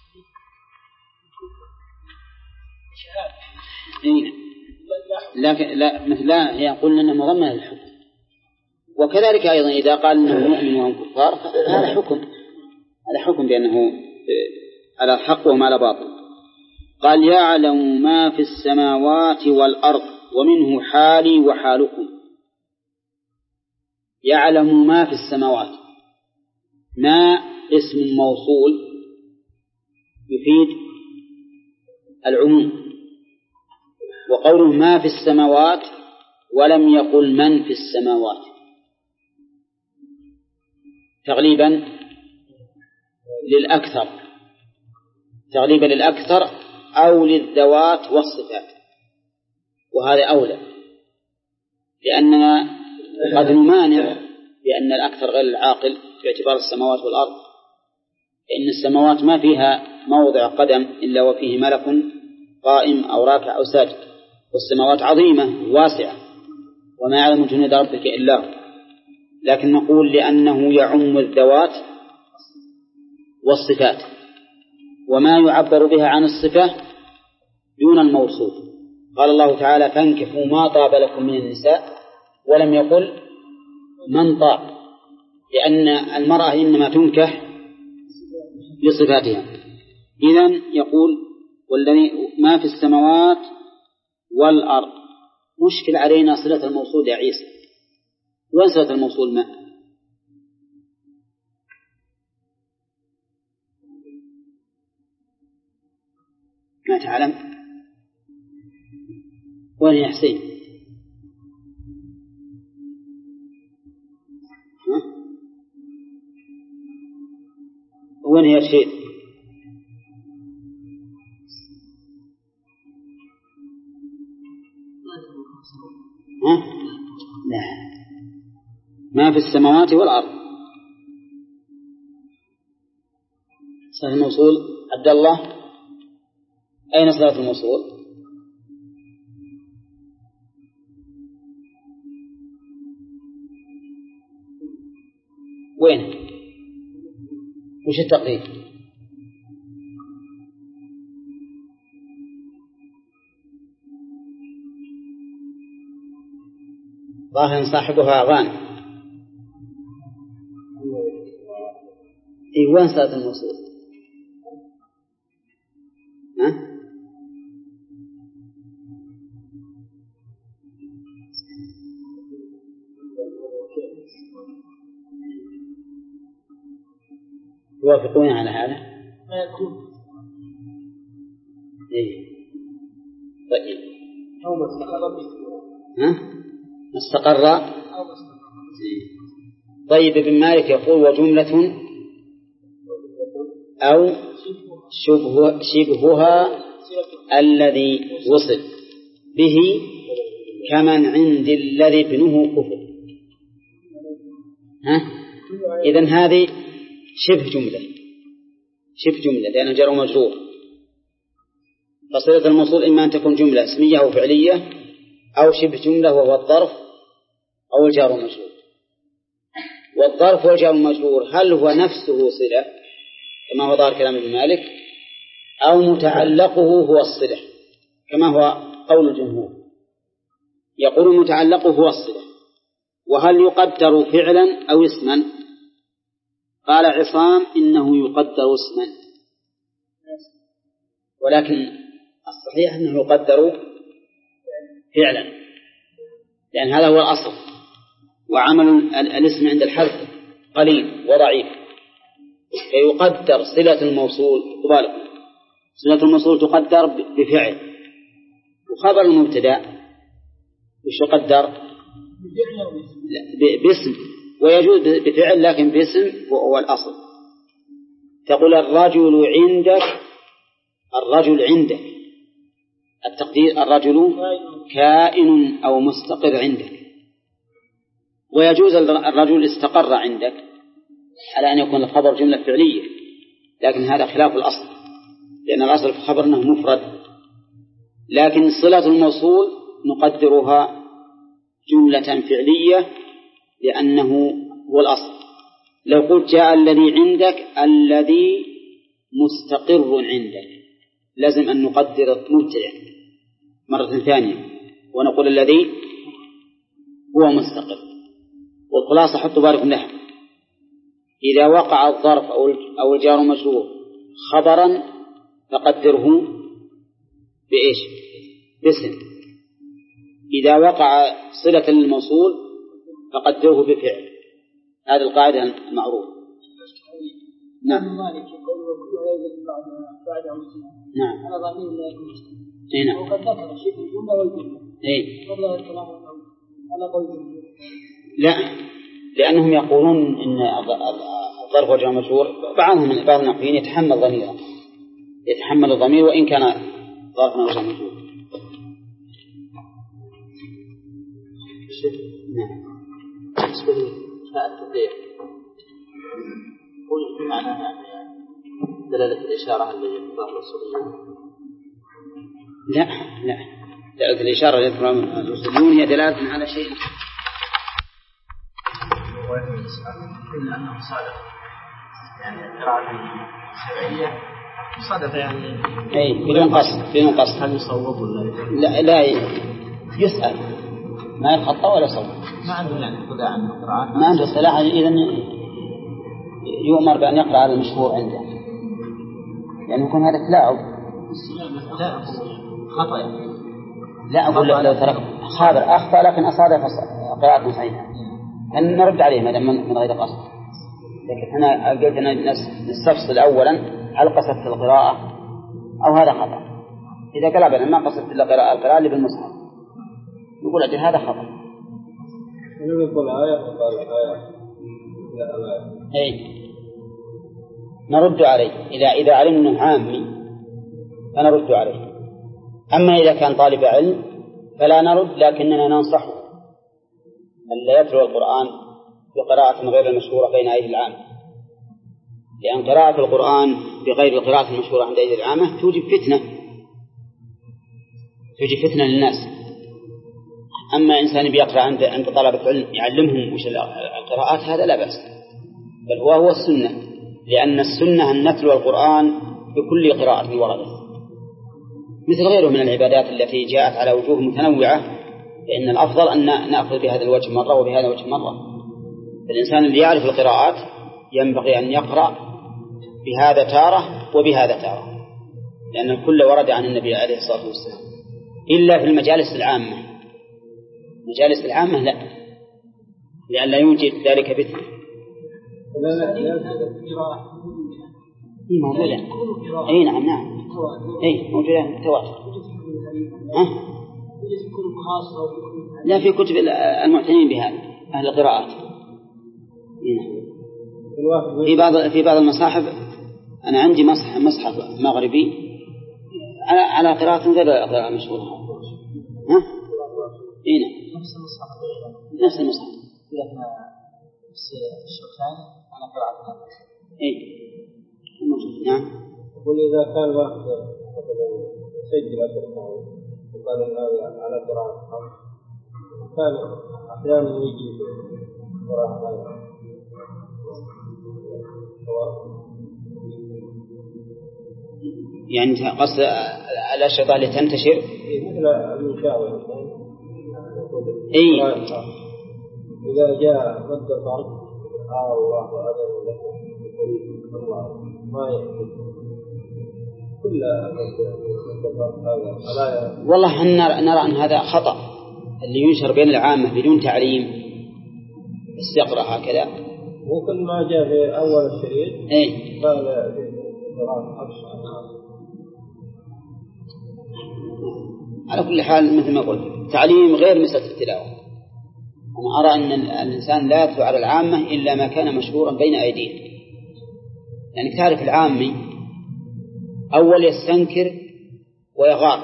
لكن لا مثلا هي قلنا أنه مضمن للحكم، وكذلك أيضا إذا قال أنه مؤمن وهم كفار هذا حكم بأنه على الحق وما على باطل. قال يعلم ما في السماوات والأرض ومنه حالي وحالكم. يعلم ما في السماوات، ما اسم موصول يفيد العموم، وقوله ما في السماوات ولم يقل من في السماوات تغليبا للأكثر أو للذوات والصفات، وهذا أولى، لأننا قد نمانع بأن الأكثر غير العاقل باعتبار السماوات والأرض، فإن السماوات ما فيها موضع قدم إلا وفيه ملك قائم أو راكع أو ساجد، والسماوات عظيمة واسعة وما يعلم جنود ربك إلا هو، لكن نقول لأنه يعم الذوات والصفات، وما يعبر بها عن الصفة دون الموصوف. قال الله تعالى فانكحوا ما طاب لكم من النساء، ولم يقل من طاب، لأن المرأة إنما تنكح لصفاتها. إذن يقول والذي ما في السماوات والأرض. مشكل علينا صلة الموصول يا عيسى، وين صلة الموصول ما تعلم؟ وين يا حسين؟ وين هي الشيء؟ لا، ما في السماوات والأرض. صلة الموصول عبد الله، أين صلة الموصول؟ وين؟ وش التقدير؟ ظاهر صاحبها غانم. وين صلة الموصول؟ توافقون على هذا؟ طيب استقر. طيب ابن مالك يقول وجملة أو شبهها الذي وصل به كمن عند الذي ابنه كفر. إذن هذه شبه جملة لأنه جار ومجرور، فصلة الموصول إما أن تكون جملة اسمية أو فعلية أو شبه جملة وهو الظرف أو الجار ومجرور. والظرف والجار ومجرور هل هو نفسه صلة كما هو ظاهر كلام ابن مالك، أو متعلقه هو الصلة كما هو قول الجمهور؟ يقول متعلقه هو الصلة. وهل يقدر فعلا أو اسما؟ قال عصام إنه يقدر اسما، ولكن الصحيح أنه يقدر فعلا، لأن هذا هو الأصل، وعمل الاسم عند الحذف قليل وضعيف، فيقدر صلة الموصول. صلة الموصول تقدر بفعل، وخبر المبتدأ وش يقدر؟ باسم، ويجوز بفعل لكن باسم هو الأصل. تقول الرجل عندك، التقدير الرجل كائن أو مستقر عندك، ويجوز الرجل استقر عندك على أن يكون الخبر جملة فعلية، لكن هذا خلاف الأصل، لأن الأصل في الخبر أنه مفرد. لكن صلة الموصول نقدرها جملة فعلية لأنه هو الأصل. لو قلت جاء الذي عندك، الذي مستقر عندك لازم أن نقدر مبتدأ مرة ثانية ونقول الذي هو مستقر. والخلاصة حطوا بالكم لها، إذا وقع الظرف أو الجار مجرور خبرا فقدره بإيش؟ باسم. إذا وقع صلة للموصول فقدره بفعل. هذه القاعدة المعروفة. نعم. نعم. نعم. وقد ذكر شبه الجملة والجملة. لا، لأنهم يقولون إن الظرف والجار مجرور بعضهم من بعض النحويين يتحمل ضميرا، يتحمل الضمير وإن كان ظرفا وجار مجرور. نعم. بالنسبة للتطبيق قل معناها يعني دلالة الإشارة التي يقرأها الرسوليون. لا دلالة الإشارة التي يقرأها الرسوليون هي دلالة على شيء. إلا أنه صادق يعني القراءة الشرعية صادق يعني أي بدون قصد هل يصوب لا ولا يسأل ما يخطأ ولا صوب. ما عنده يعني خداع عن القراءة، ما عنده صلاح، إذن يؤمر بأن يقرأ على المشهور عنده، يعني يكون هذا تلاعب. لا خطأ يعني. لا أقول لو ترك خابر أخطأ لكن أصادف قراءة صحيحة أن نرد عليه ما دام من غير قصد. لكن أنا قلت أن نستفصل أولا هل قصدت القراءة أو هذا خطأ. إذا قال أبدا ما قصدت إلا القراءة اللي بالمصحف نقول أجل هذا خطأ. يقول آية وقال آية أي نرد عليه إذا علمنا عامي فنرد عليه. أما إذا كان طالب علم فلا نرد، لكننا ننصحه ألا يتلو القرآن بقراءة غير المشهورة بين أيدي العامة، لأن قراءة القرآن بغير القراءة المشهورة عند أيدي العامة توجب فتنة للناس. أما إنسان بيقرأ عند طلبة علم يعلمهم وش القراءات هذا لا بأس، بل هو السنة، لأن السنة أن نتلو القرآن بكل قراءة وردت، مثل غيره من العبادات التي جاءت على وجوه متنوعة، فإن الأفضل أن نأخذ بهذا الوجه مرة وبهذا الوجه مرة. الإنسان اللي يعرف القراءات ينبغي أن يقرأ بهذا تارة وبهذا تارة، لأن الكل ورد عن النبي عليه الصلاة والسلام، إلا في المجالس العامة. مجالس العامة لا، لأن لا يوجد ذلك فتنة. موجودة. أي نعم أي موجودة تواتر. لا في كتب المعتنين بهذا أهل القراءات. في بعض المصاحف أنا عندي مصحف مغربي على قراءة غير القراءة المشهورة. نفس المصحف الشيخان على قراءة نعم. يقول إذا كان واحد سجل أسرقه وقال هذا على قراءة كان أحيانا يجي قراءة يعني قصد الأشرطة اللي تنتشر مثل المشاور. أي إذا جاء مد فرق الله أذن لكم الله ما يحدث كل هذا. والله نرى أن هذا خطأ، اللي ينشر بين العامة بدون تعليم بس يقرأ هكذا. وكل ما جاء في أول الشريط قال على كل حال مثل ما قلت تعليم غير مسألة التلاوة. أنا أرى أن الإنسان لا يتلو على العامة إلا ما كان مشهورا بين أيديه. يعني تعرف العامي أول يستنكر ويغار،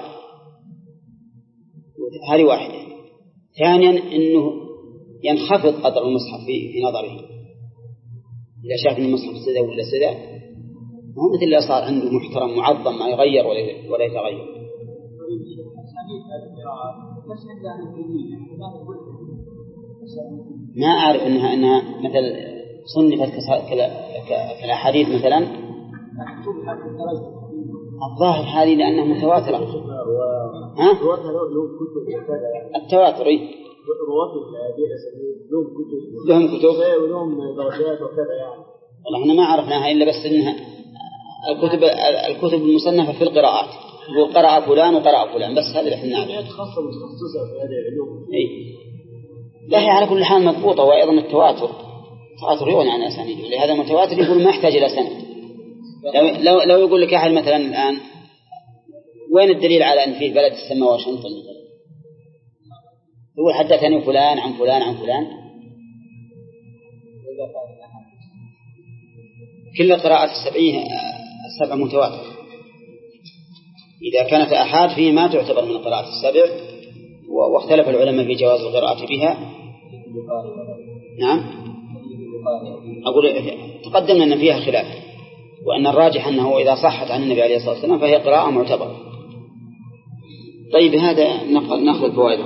هذه واحدة. ثانيا أنه ينخفض قدر المصحف في نظره، إذا شاف أن المصحف سدى ولا سدى هو مثل اللي صار عنده محترم معظم ما يغير ولا يتغير. ما أعرف أنها مثل صنفت كالأحاديث مثلا الظاهر هذه لأنها متواترة. التواتر لهم كتب ولهم درجات وكذا يعني. والله احنا ما عرفناها إلا بس إنها الكتب المصنفة في القراءات وقرأ فلان وقرأ فلان، بس هذا اللي احنا نعرفه. خاصة متخصصة في هذه العلوم. لا هي على كل حال مضبوطة. وأيضا التواتر يغني عن أسانيد، ولهذا متواتر يقول ما يحتاج إلى سند. لو يقول لك أحد مثلا الآن وين الدليل على أن فيه بلد تسمى واشنطن مثلا، يقول حدثني فلان عن فلان عن فلان. كل القراءات السبع متواتر. إذا كانت أحاد فيه ما تعتبر من القراءات السبع، واختلف العلماء في جواز القراءة بها. نعم أقول تقدم أن فيها خلاف، وأن الراجح أنه إذا صحت عن النبي عليه الصلاة والسلام فهي قراءة معتبرة. طيب هذا نأخذ الفوائد.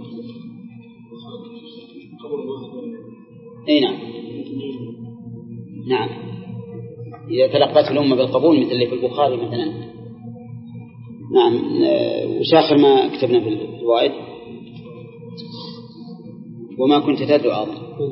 أي نعم إذا تلقت الأمة بالقبول مثل اللي في البخاري مثلا. نعم. وش آخر ما كتبنا في الفوائد؟ وما كنت تدعو أظن.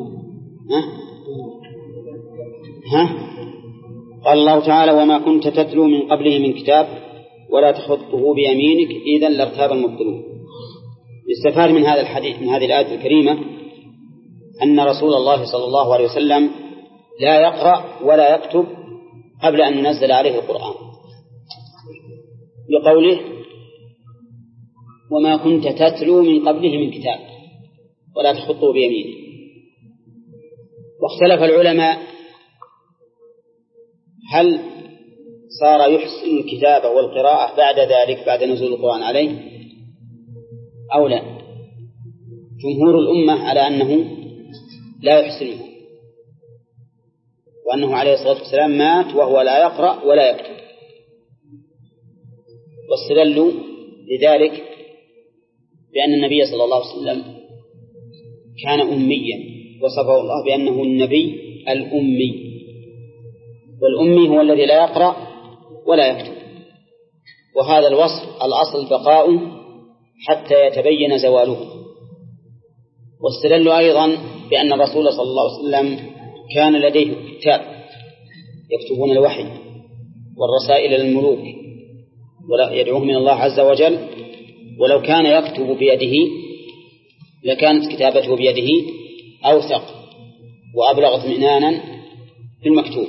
قال الله تعالى وما كنت تتلو من قبله من كتاب ولا تخطه بيمينك إذن لارتاب المبطلون. يستفاد من هذا الحديث من هذه الآية الكريمة أن رسول الله صلى الله عليه وسلم لا يقرأ ولا يكتب قبل أن ينزل عليه القرآن، بقوله وما كنت تتلو من قبله من كتاب ولا تخطه بيمينه. واختلف العلماء هل صار يحسن الكتابة والقراءة بعد ذلك بعد نزول القرآن عليه أو لا. جمهور الأمة على أنه لا يحسنه، وأنه عليه الصلاة والسلام مات وهو لا يقرأ ولا يكتب. واستدلوا لذلك بأن النبي صلى الله عليه وسلم كان أميا، وصفه الله بأنه النبي الأمي، والأمي هو الذي لا يقرأ ولا يكتب. وهذا الوصف الأصل بقاؤه حتى يتبين زواله. واستدلوا أيضا بأن الرسول صلى الله عليه وسلم كان لديه كتاب يكتبون الوحي والرسائل للملوك ولا يدعوهم من الله عز وجل، ولو كان يكتب بيده لكانت كتابته بيده أوثق وأبلغ اطمئنانا في المكتوب.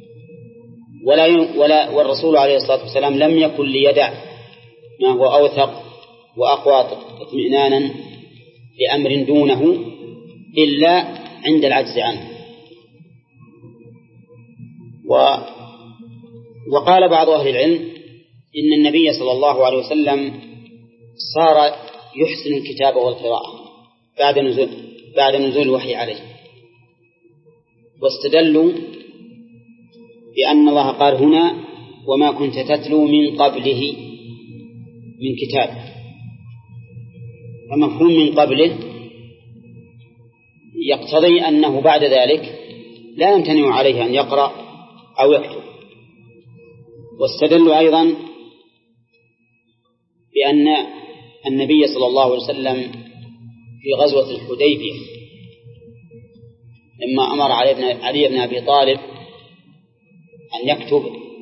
والرسول عليه الصلاة والسلام لم يكن ليدع ما هو أوثق وأقوى اطمئنانا لأمر دونه إلا عند العجز عنه. وقال بعض أهل العلم إن النبي صلى الله عليه وسلم صار يحسن الكتابة والقراءة بعد نزول الوحي عليه. واستدلوا بأن الله قال هنا وما كنت تتلو من قبله من كتاب، فمفهوم من قبله يقتضي أنه بعد ذلك لا يمتنع عليه أن يقرأ أو يكتب. واستدلوا أيضا بأن النبي صلى الله عليه وسلم في غزوة الحديبية لما أمر علي بن أبي طالب أن يكتب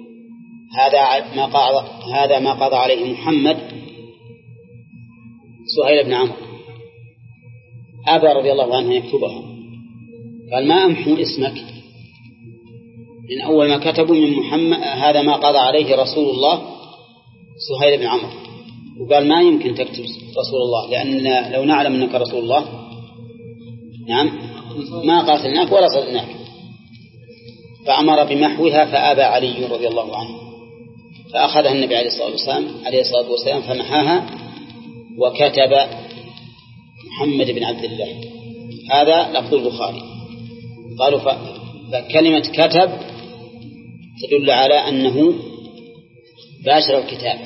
هذا ما قضى عليه محمد سهيل بن عمرو، أبى رضي الله عنه يكتبها، قال ما أمحو اسمك، من أول ما كتبوا من محمد هذا ما قضى عليه رسول الله سهيل بن عمرو، وقال ما يمكن تكتب رسول الله، لأن لو نعلم أنك رسول الله نعم ما قاتلناك ولا صدناك، فأمر بمحوها فأبى علي رضي الله عنه، فأخذها النبي عليه الصلاة والسلام فمحاها وكتب محمد بن عبد الله. هذا لفظ البخاري. قالوا فكلمة كتب تدل على أنه باشر الكتاب.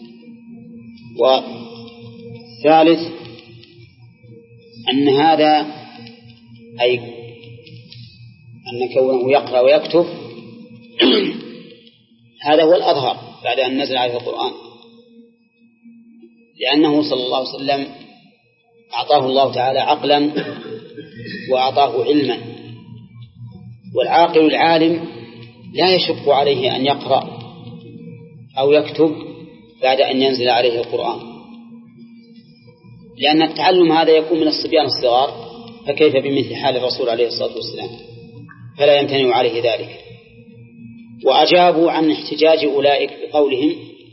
والثالث أن هذا أي أن كونه يقرأ ويكتب هذا هو الأظهر بعد أن نزل عليه القرآن، لأنه صلى الله عليه وسلم أعطاه الله تعالى عقلا وأعطاه علما، والعاقل العالم لا يشق عليه أن يقرأ أو يكتب بعد أن ينزل عليه القرآن، لأن التعلم هذا يكون من الصبيان الصغار، فكيف بمثل حال الرسول عليه الصلاة والسلام؟ فلا يمتنع عليه ذلك. وأجابوا عن احتجاج أولئك بقولهم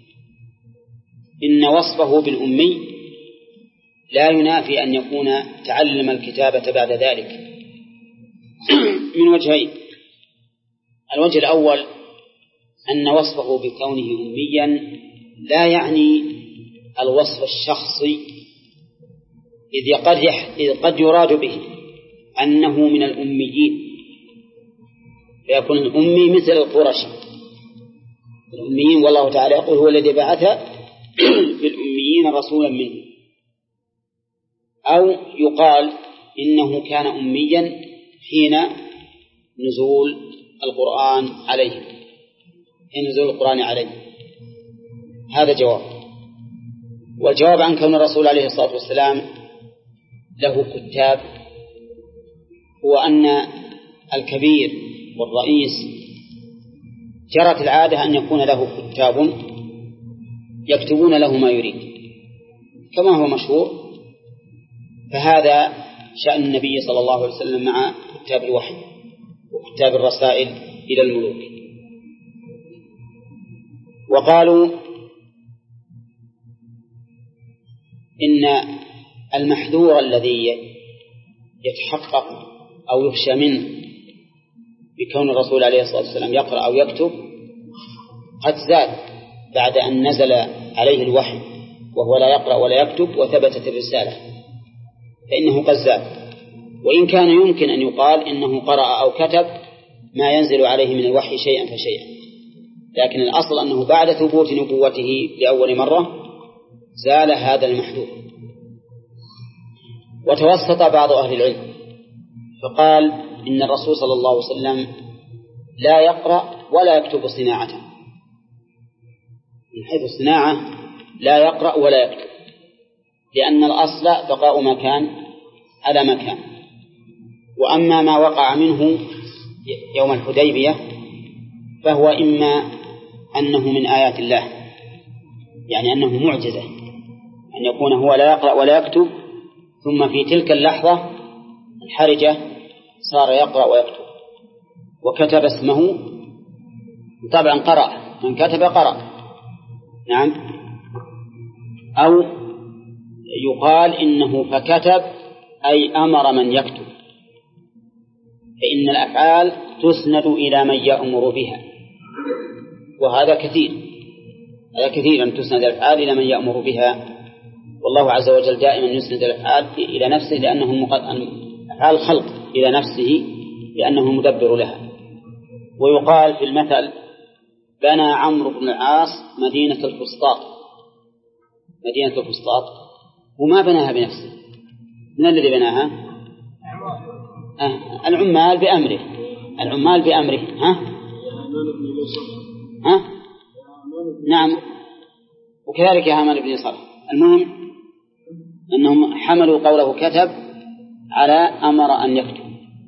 إن وصفه بالأمي لا ينافي أن يكون تعلم الكتابة بعد ذلك من وجهين. الوجه الأول أن وصفه بكونه أميا لا يعني الوصف الشخصي، إذ قد يراد به أنه من الأميين، فيكون الأمي مثل القرشي الأميين، والله تعالى يقول هو الذي بعث في الأميين رسولا منه. أو يقال إنه كان أميا حين نزول القرآن عليه، هذا جواب. والجواب عن كون الرسول عليه الصلاة والسلام له كتاب هو أن الكبير والرئيس جرت العادة أن يكون له كتاب يكتبون له ما يريد كما هو مشهور، فهذا شأن النبي صلى الله عليه وسلم مع كتاب الوحي وكتاب الرسائل إلى الملوك. وقالوا إن المحذور الذي يتحقق أو يخشى منه بكون الرسول عليه الصلاة والسلام يقرأ أو يكتب قد زاد بعد أن نزل عليه الوحي وهو لا يقرأ ولا يكتب وثبتت الرسالة، فإنه قد زاد. وإن كان يمكن أن يقال إنه قرأ أو كتب ما ينزل عليه من الوحي شيئا فشيئا، لكن الأصل أنه بعد ثبوت نبوته لأول مرة زال هذا المحذور. وتوسط بعض أهل العلم فقال إن الرسول صلى الله عليه وسلم لا يقرأ ولا يكتب صناعة، من حيث الصناعة لا يقرأ ولا يكتب، لأن الأصل بقاء مكان على مكان. وأما ما وقع منه يوم الحديبية فهو إما أنه من آيات الله، يعني أنه معجزة أن يكون هو لا يقرأ ولا يكتب، ثم في تلك اللحظة الحرجة صار يقرأ ويكتب وكتب اسمه، طبعا قرأ، من كتب قرأ، نعم. أو يقال إنه فكتب أي أمر من يكتب، فإن الأفعال تسند إلى من يأمر بها، وهذا كثير، هذا كثير أن تسند الأفعال إلى من يأمر بها، والله عز وجل دائما يسند الأفعال إلى نفسه لأنه أفعال الخلق إلى نفسه لأنه مدبر لها. ويقال في المثل بنى عمرو بن العاص مدينة الفسطاط وما بناها بنفسه، من الذي بناها؟ العمال بأمره. نعم، وكذلك هامان بن صالح. المهم أنهم حملوا قوله كتب على أمر أن يكتب.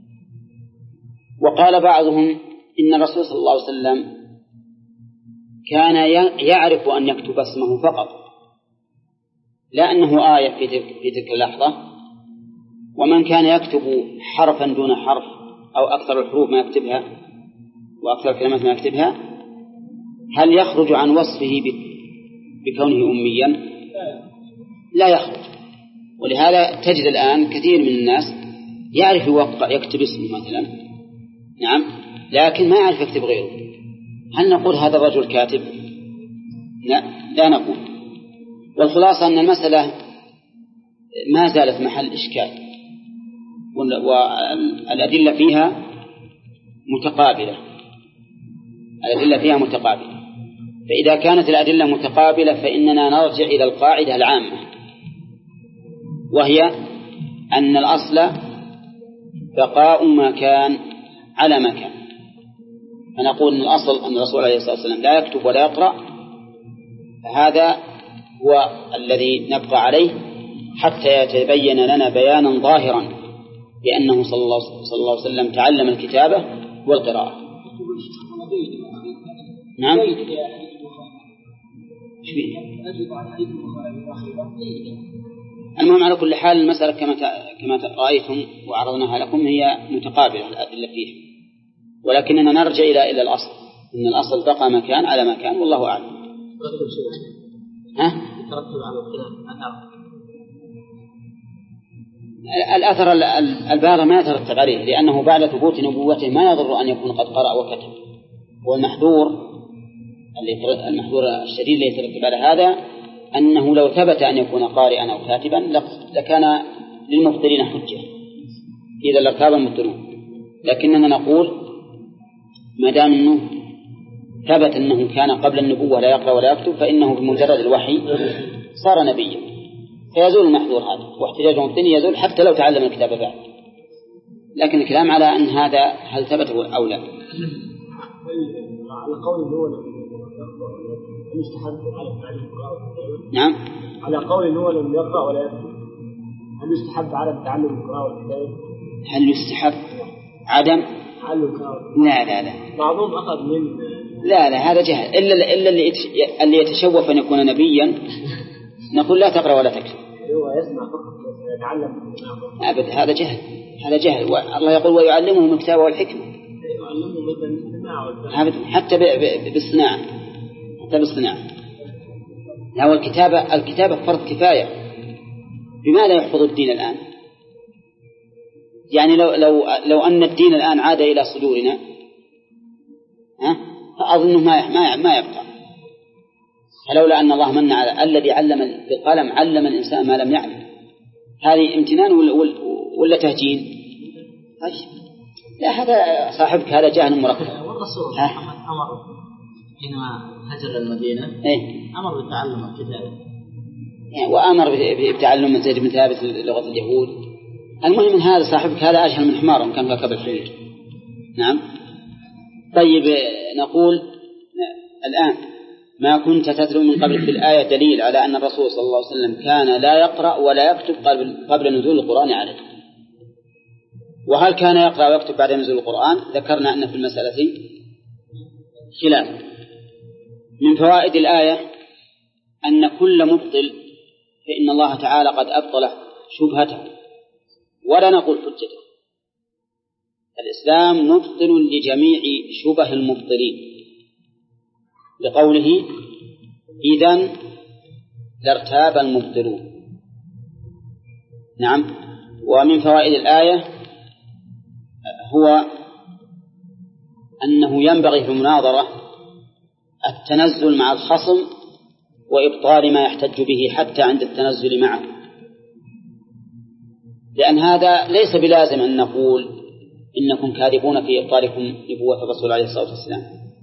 وقال بعضهم إن الرسول صلى الله عليه وسلم كان يعرف أن يكتب اسمه فقط، لا أنه آية في تلك اللحظة. ومن كان يكتب حرفا دون حرف أو أكثر الحروف ما يكتبها وأكثر الكلمات ما يكتبها، هل يخرج عن وصفه بكونه أميا؟ لا يخرج. ولهذا تجد الآن كثير من الناس يعرف يكتب اسمه مثلا، نعم، لكن ما يعرف يكتب غيره. هل نقول هذا الرجل كاتب؟ لا نقول. والخلاصة أن المسألة ما زالت محل إشكال، والأدلة فيها متقابلة. فإذا كانت الأدلة متقابلة فإننا نرجع إلى القاعدة العامة، وهي أن الأصل بقاء مكان على مكان، فنقول أن الأصل أن الرسول عليه الصلاة والسلام لا يكتب ولا يقرأ، هذا هو الذي نبقى عليه حتى يتبين لنا بيانا ظاهرا بأنه صلى الله عليه وسلم تعلم الكتابة والقراءة. نعم. المهم على كل حال المسألة كما رأيتم وعرضناها لكم هي متقابلة الأدلة فيها، ولكننا نرجع إلى الأصل، إن الأصل بقى مكان على مكان والله أعلم. يترتب على الخلاف الأثر الباغي ما يترتب عليه، لأنه بعد ثبوت نبوته ما يضر أن يكون قد قرأ وكتب. والمحذور الشديد الذي يترتب على هذا أنه لو ثبت أن يكون قارئا أو كاتبا لكان للمبطلين حجة، إذا لارتاب المبطلون. لكننا نقول ما دام أنه ثبت أنه كان قبل النبوة لا يقرأ ولا يكتب فإنه بمجرد الوحي صار نبيا، فيزول المحذور هذا، واحتجاج المبطلين يزول حتى لو تعلم الكتاب بعد. لكن الكلام على أن هذا هل ثبت أو لا. على قول هو يستحب على تعلم القراءة. نعم. على قول هو لم يقرأ ولا يكتب، هل يستحب على تعلم القراءة والكتابة؟ هل يستحب عدم؟ لا بعضهم أخذ من لا هذا جهل، إلا اللي يتشوف أن يكون نبيا نقول لا تقرأ ولا تكتب. هو يسمع فقط يتعلم أبد، هذا جهل. الله يقول ويعلمهم الكتاب والحكمة. حتى بالصناعة. هو الكتابة فرض كفاية. بماذا يحفظ الدين الآن؟ يعني لو أن الدين الآن عاد إلى صدورنا فأظنه ما يبقى. فلولا أن الله من على الذي علم بالقلم علم الإنسان ما لم يعلم، هذه امتنان ولا تهجين؟ لا، هذا صاحبك هذا جهل مركب. والرسول محمد أمر حينما هجر المدينة أمر بتعلم الكتابة، وأمر بتعلم زيد بن ثابت لغة اليهود. المهم من هذا صاحبك هذا أجهل من حمار كان ركب الحمير. نعم. طيب نقول الآن ما كنت تتلو من قبل في الآية دليل على أن الرسول صلى الله عليه وسلم كان لا يقرأ ولا يكتب قبل نزول القرآن عليه. وهل كان يقرأ ويكتب بعد نزول القرآن؟ ذكرنا أن في المسألة خلاف. من فوائد الآية أن كل مبطل فإن الله تعالى قد أبطل شبهته ولا نقول حجته. الإسلام مبطل لجميع شبه المبطلين، لقوله إذن لارتاب المبطلون. نعم. ومن فوائد الآية هو أنه ينبغي في المناظرة التنزل مع الخصم وإبطال ما يحتج به حتى عند التنزل معه، لأن هذا ليس بلازم أن نقول إنكم كاذبون في إبطالكم نبوة الرسول عليه الصلاة والسلام،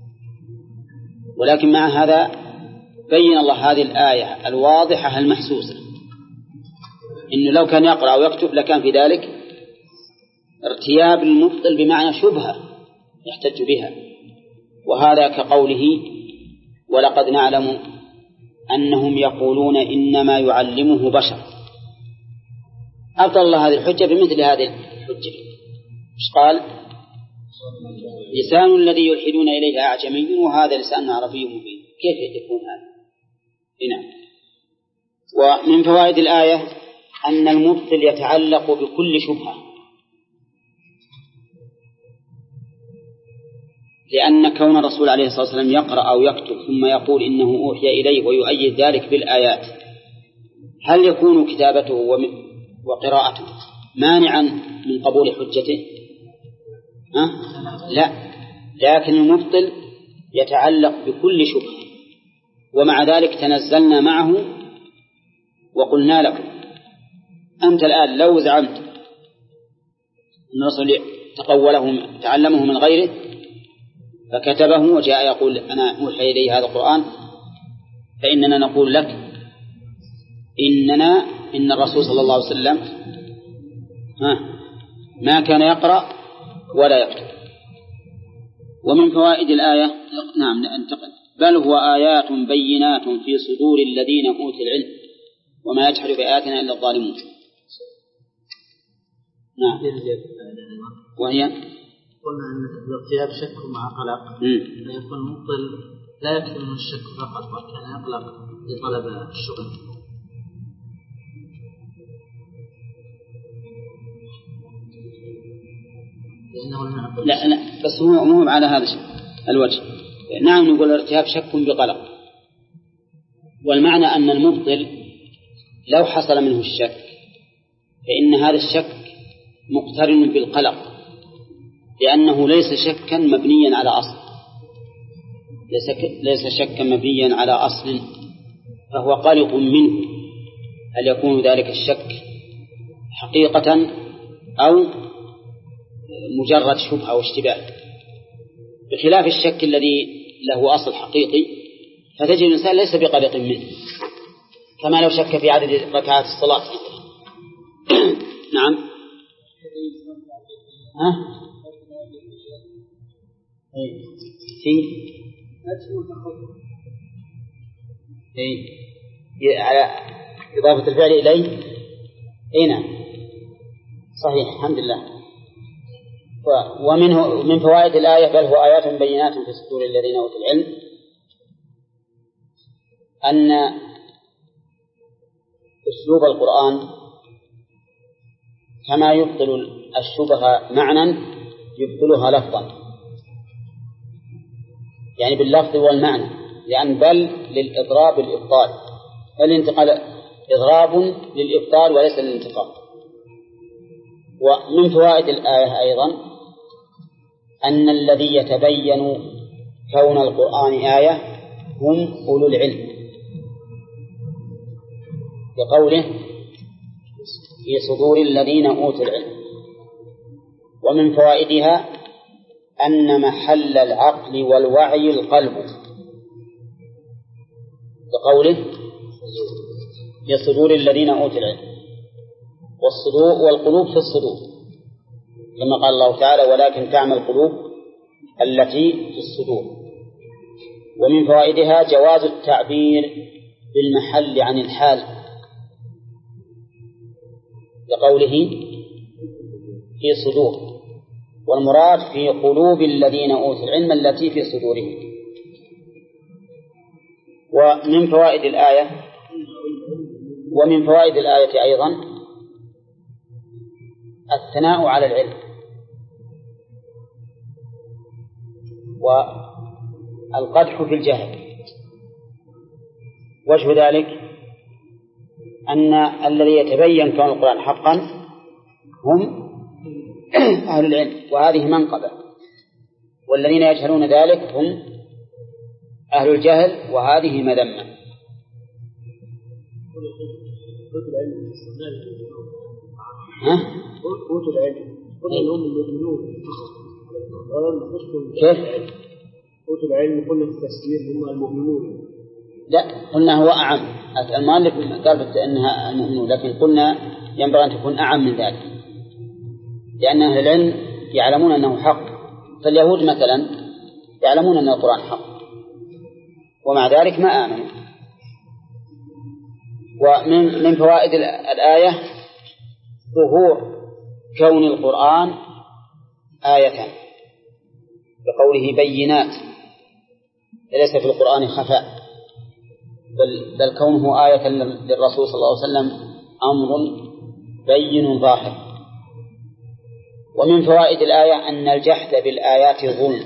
ولكن مع هذا بين الله هذه الآية الواضحة المحسوسة إنه لو كان يقرأ ويكتب لكان في ذلك ارتياب المبطل بمعنى شبهة يحتج بها. وهذا كقوله ولقد نعلم أنهم يقولون إنما يعلمه بشر. أبطل الله هذه الحجة بمثل هذه الحجة. إيش قال؟ لسان الذي يلحدون إليه أعجمي وهذا لسان عربي مبين. كيف يكون هذا؟ نعم. ومن فوائد الآية أن المبطل يتعلق بكل شبهة، لأن كون الرسول عليه الصلاة والسلام يقرأ أو يكتب ثم يقول إنه أوحي إليه ويؤيد ذلك بالآيات، هل يكون كتابته وقراءته مانعا من قبول حجته؟ لا، لكن المبطل يتعلق بكل شبهة. ومع ذلك تنزلنا معه وقلنا لكم أنت الآن لو زعمت أن الرسول تعلمه من غيره فكتبه وجاء يقول أنا أوحي إلي هذا القرآن، فإننا نقول لك إن الرسول صلى الله عليه وسلم ما كان يقرأ ولا يكتب، ومن فوائد الآية ننتقل بل هو آيات بينات في صدور الذين أوتوا العلم وما يجحد بآياتنا إلا الظالمون. نعم. وهي قلنا أن الارتياب شك مع قلق فيكون مبطل لا يكفي من الشك فقط وكان يقلق لطلب الشغل. لا بس مو على هذا الوجه. نعم نقول الارتياب شك بقلق، والمعنى أن المبطل لو حصل منه الشك فإن هذا الشك مقترن بالقلق، لأنه ليس شكا مبنيا على أصل، ليس شكا مبنيا على أصل، فهو قلق منه هل يكون ذلك الشك حقيقة أو مجرد شبهة أو اشتباه، بخلاف الشك الذي له أصل حقيقي فتجد الإنسان ليس بقلق منه، كما لو شك في عدد ركعات الصلاة. نعم. على إضافة الفعل إليه. نعم صحيح الحمد لله. ومنه من فوائد الآية بل هو آيات بينات في صدور الذين أوتوا العلم أن أسلوب القرآن كما يبطل الشبهة معنى يبطلها لفظا، يعني باللفظ والمعنى، لأن بل للإضراب الإبطال، الانتقال إضراب للإبطال وليس للانتقال. ومن فوائد الآية أيضا أن الذي يتبين كون القرآن آية هم أولو العلم، بقوله في صدور الذين أوتوا العلم. ومن فوائدها أن محل العقل والوعي القلب، بقوله في صدور الذين أوتوا العلم، والصدور والقلوب في الصدور كما قال الله تعالى ولكن تعمى القلوب التي في الصدور. ومن فوائدها جواز التعبير بالمحل عن الحال، بقوله في صدور، والمراد في قلوب الذين أوتوا العلم التي في صدورهم. ومن فوائد الآية أيضا الثناء على العلم، والقدح في الجهل. وجه ذلك أن الذي يتبين كون القرآن حقا هم أهل العلم، وهذه منقبة، والذين يجهلون ذلك هم أهل الجهل، وهذه مذمة. أوتوا العلم كلهم المؤمنون كيف؟ أوتوا العلم كل التفسير هم المؤمنون. لا قلنا هو أعم، المؤلف قال أنها المؤمنون، لكن قلنا ينبغي أن تكون أعم من ذلك، لأن أهل العلم يعلمون أنه حق، فاليهود مثلا يعلمون أن القرآن حق ومع ذلك ما آمنوا. ومن فوائد الآية ظهور كون القرآن آية، بقوله بينات، ليس في القرآن خفاء، بل كونه آية للرسول صلى الله عليه وسلم أمر بين ظاهر. ومن فوائد الآية أن الجحد بالآيات ظلم،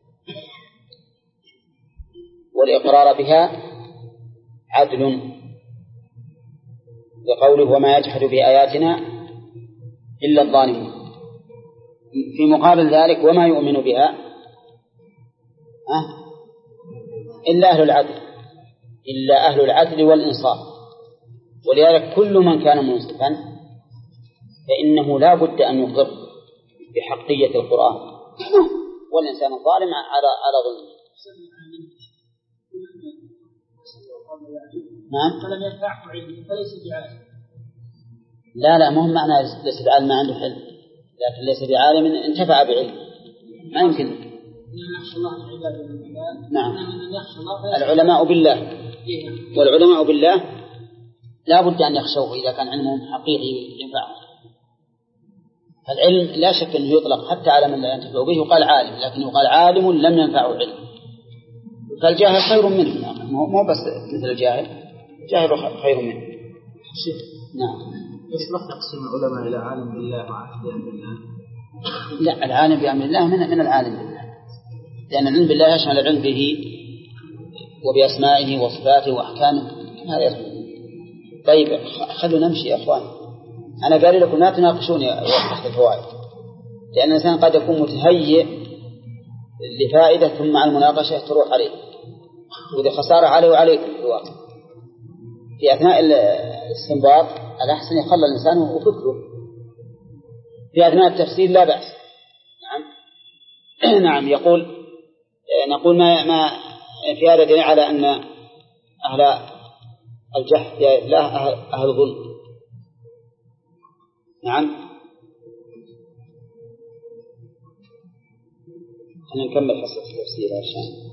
والإقرار بها عدل، بقوله وما يجحد بآياتنا إلا الظالمون. في مقابل ذلك وما يؤمن بها إلا أهل العدل والإنصاف. ولذلك كل من كان منصفا فإنه لا بد أن يقر بحقية القرآن، والإنسان الظالم على ظلمه. نعم. فلم ينفعه علمه فليس بعالم. لا مهم معنى ليس بعالم ما عنده علم، لكن ليس بعالم انتفع بعلم، ما يمكن نعم، العلماء بالله، والعلماء بالله لا بد أن يخشوه إذا كان علمهم حقيقي ينفعهم. العلم لا شك أنه يطلق حتى على من لا ينتفع به، يقال عالم، لكن يقال عالم لم ينفعه علم. فالجاهل خير منه، مو بس مثل الجاهل، الجاهل خير منه. نعم. يصلح تقسيم العلماء إلى عالم بالله وعالم بأمر الله؟ لا، العالم بأمر الله من العالم بالله، لأن العلم بالله يشمل العلم به وبأسمائه وصفاته وأحكامه. هذا يصلح. طيب خلوا نمشي يا أخوان، أنا قال لكم لا تناقشوني وقت الفوائد، لأن الإنسان قد يكون متهيئ لفائدة ثم مع المناقشة تروح عليه، وإذا خسارة عليه وعليكم في الواقع. في أثناء الاستنباط الأحسن يخلى الإنسان وفكره، في أثناء التفسير لا بأس. نعم. نعم. نقول ما في هذا دليل على أن أهل الجحد لا أهل ظلم. نعم. خلينا نكمل حصة التفسير عشان.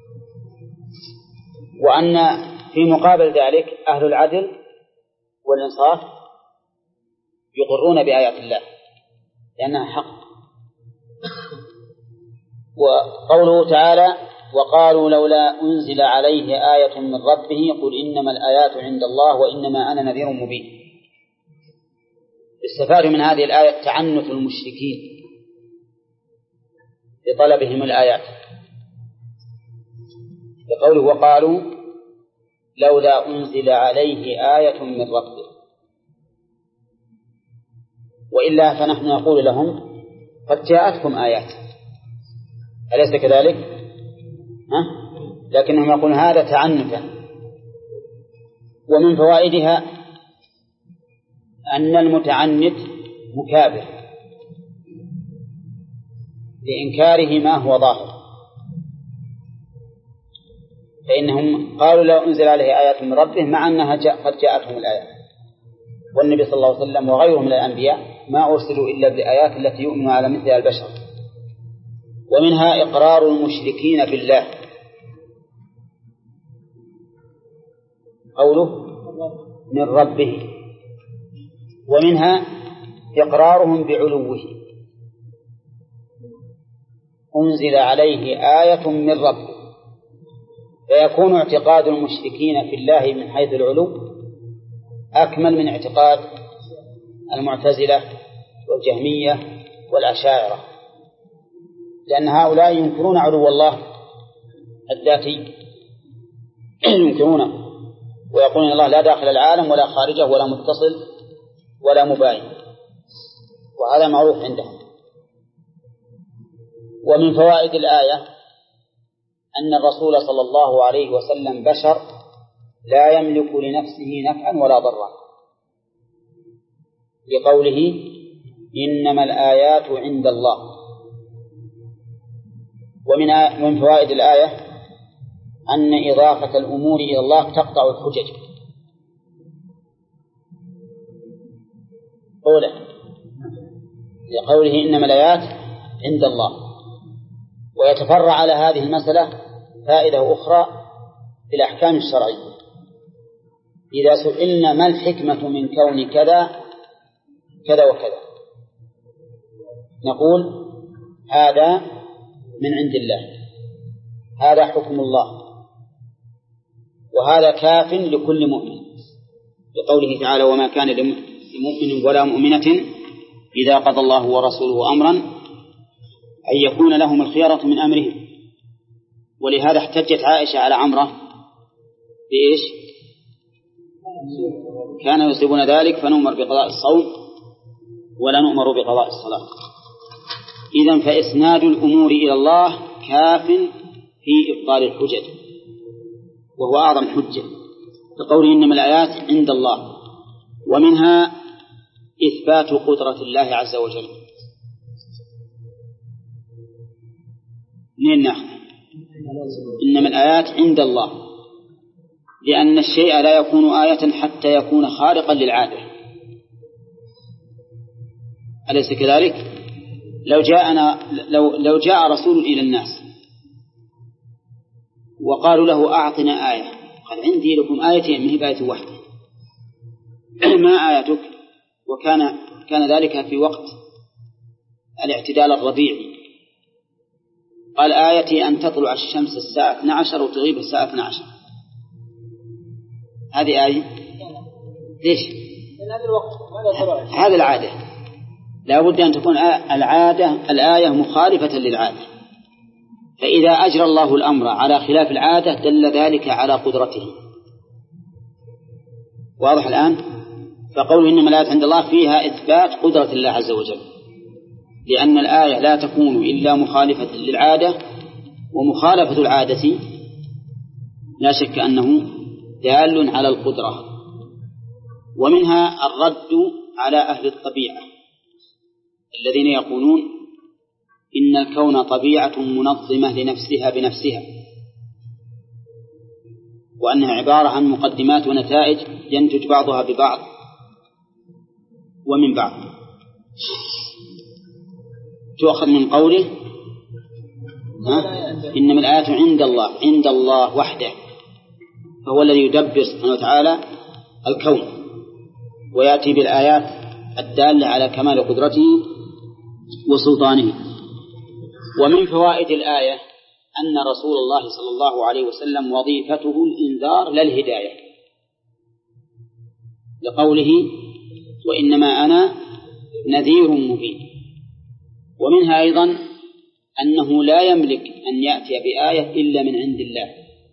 وأن في مقابل ذلك أهل العدل والإنصاف يقرون بآيات الله لأنها حق. وقوله تعالى: وقالوا لولا أنزل عليه آية من ربه قل إنما الآيات عند الله وإنما أنا نذير مبين. استفاد من هذه الآية تعنت المشركين لطلبهم الآيات، بقوله: وقالوا لولا أنزل عليه آية من ربه. وإلا فنحن نقول لهم قد جاءتكم آيات، أليس كذلك؟ لكنهم يقولون هذا تعنتا. ومن فوائدها أن المتعنت مكابر لإنكاره ما هو ظاهر، فإنهم قالوا لو أنزل عليه آيات من ربه مع أنها قد جاءتهم الآيات. والنبي صلى الله عليه وسلم وغيره من الأنبياء ما أرسلوا إلا بالآيات التي يؤمن على مثلها البشر. ومنها إقرار المشركين بالله، قوله من ربه. ومنها إقرارهم بعلوه، أنزل عليه آية من ربه، فيكون اعتقاد المشركين في الله من حيث العلو أكمل من اعتقاد المعتزلة والجهمية والأشاعرة، لأن هؤلاء ينكرون علو الله الذاتي، ينكرونه ويقولون الله لا داخل العالم ولا خارجه ولا متصل ولا مباين، وهذا معروف عندهم. ومن فوائد الآية أن الرسول صلى الله عليه وسلم بشر لا يملك لنفسه نفعا ولا ضرا، لقوله إنما الآيات عند الله. ومن فوائد الآية أن إضافة الأمور إلى الله تقطع الحجج. أولا لقوله إنما الآيات عند الله. ويتفرع على هذه المسألة فائدة أخرى في الأحكام الشرعية. إذا سئلنا ما الحكمة من كون كذا كذا وكذا، نقول هذا من عند الله، هذا حكم الله، وهذا كاف لكل مؤمن، بقوله تعالى: وما كان لمؤمن ولا مؤمنة إذا قضى الله ورسوله أمرا أن يكون لهم الخيرة من أمرهم. ولهذا احتجت عائشة على عمرة بإيش؟ كان يصيبون ذلك فنؤمر بقضاء الصوم ولا نؤمر بقضاء الصلاة. إذن فإسناد الأمور إلى الله كاف في إبطال الحجج، وهو أعظم حجة، فقوله إنما الآيات عند الله. ومنها إثبات قدرة الله عز وجل. منين نأخذ؟ إنما الآيات عند الله، لأن الشيء لا يكون آية حتى يكون خارقا للعادة، أليس كذلك؟ لو جاء رسول إلى الناس وقالوا له أعطنا آية، قال عندي لكم آيتين من آية واحدة. ما آيتك؟ وكان ذلك في وقت الاعتدال الربيعي. قال آيتي أن تطلع الشمس الساعة 12 وتغيب الساعة 12. هذه آية ليش؟ هذا العادة، لا بد أن تكون الآية مخالفة للعادة، فإذا أجرى الله الأمر على خلاف العادة دل ذلك على قدرته. واضح الآن؟ فقول إنما الآيات عند الله فيها إثبات قدرة الله عز وجل، لأن الآية لا تكون إلا مخالفة للعادة، ومخالفة العادة لا شك أنه دال على القدرة. ومنها الرد على أهل الطبيعة الذين يقولون إن الكون طبيعة منظمة لنفسها بنفسها، وأنها عبارة عن مقدمات ونتائج ينتج بعضها ببعض ومن بعض. تؤخذ من قوله إنما الآيات عند الله وحده، فهو الذي يدبر سبحانه وتعالى الكون ويأتي بالآيات الدالة على كمال قدرته وسلطانه. ومن فوائد الآية أن رسول الله صلى الله عليه وسلم وظيفته الإنذار لا الهداية، لقوله وإنما أنا نذير مبين. ومنها أيضا أنه لا يملك أن يأتي بآية إلا من عند الله،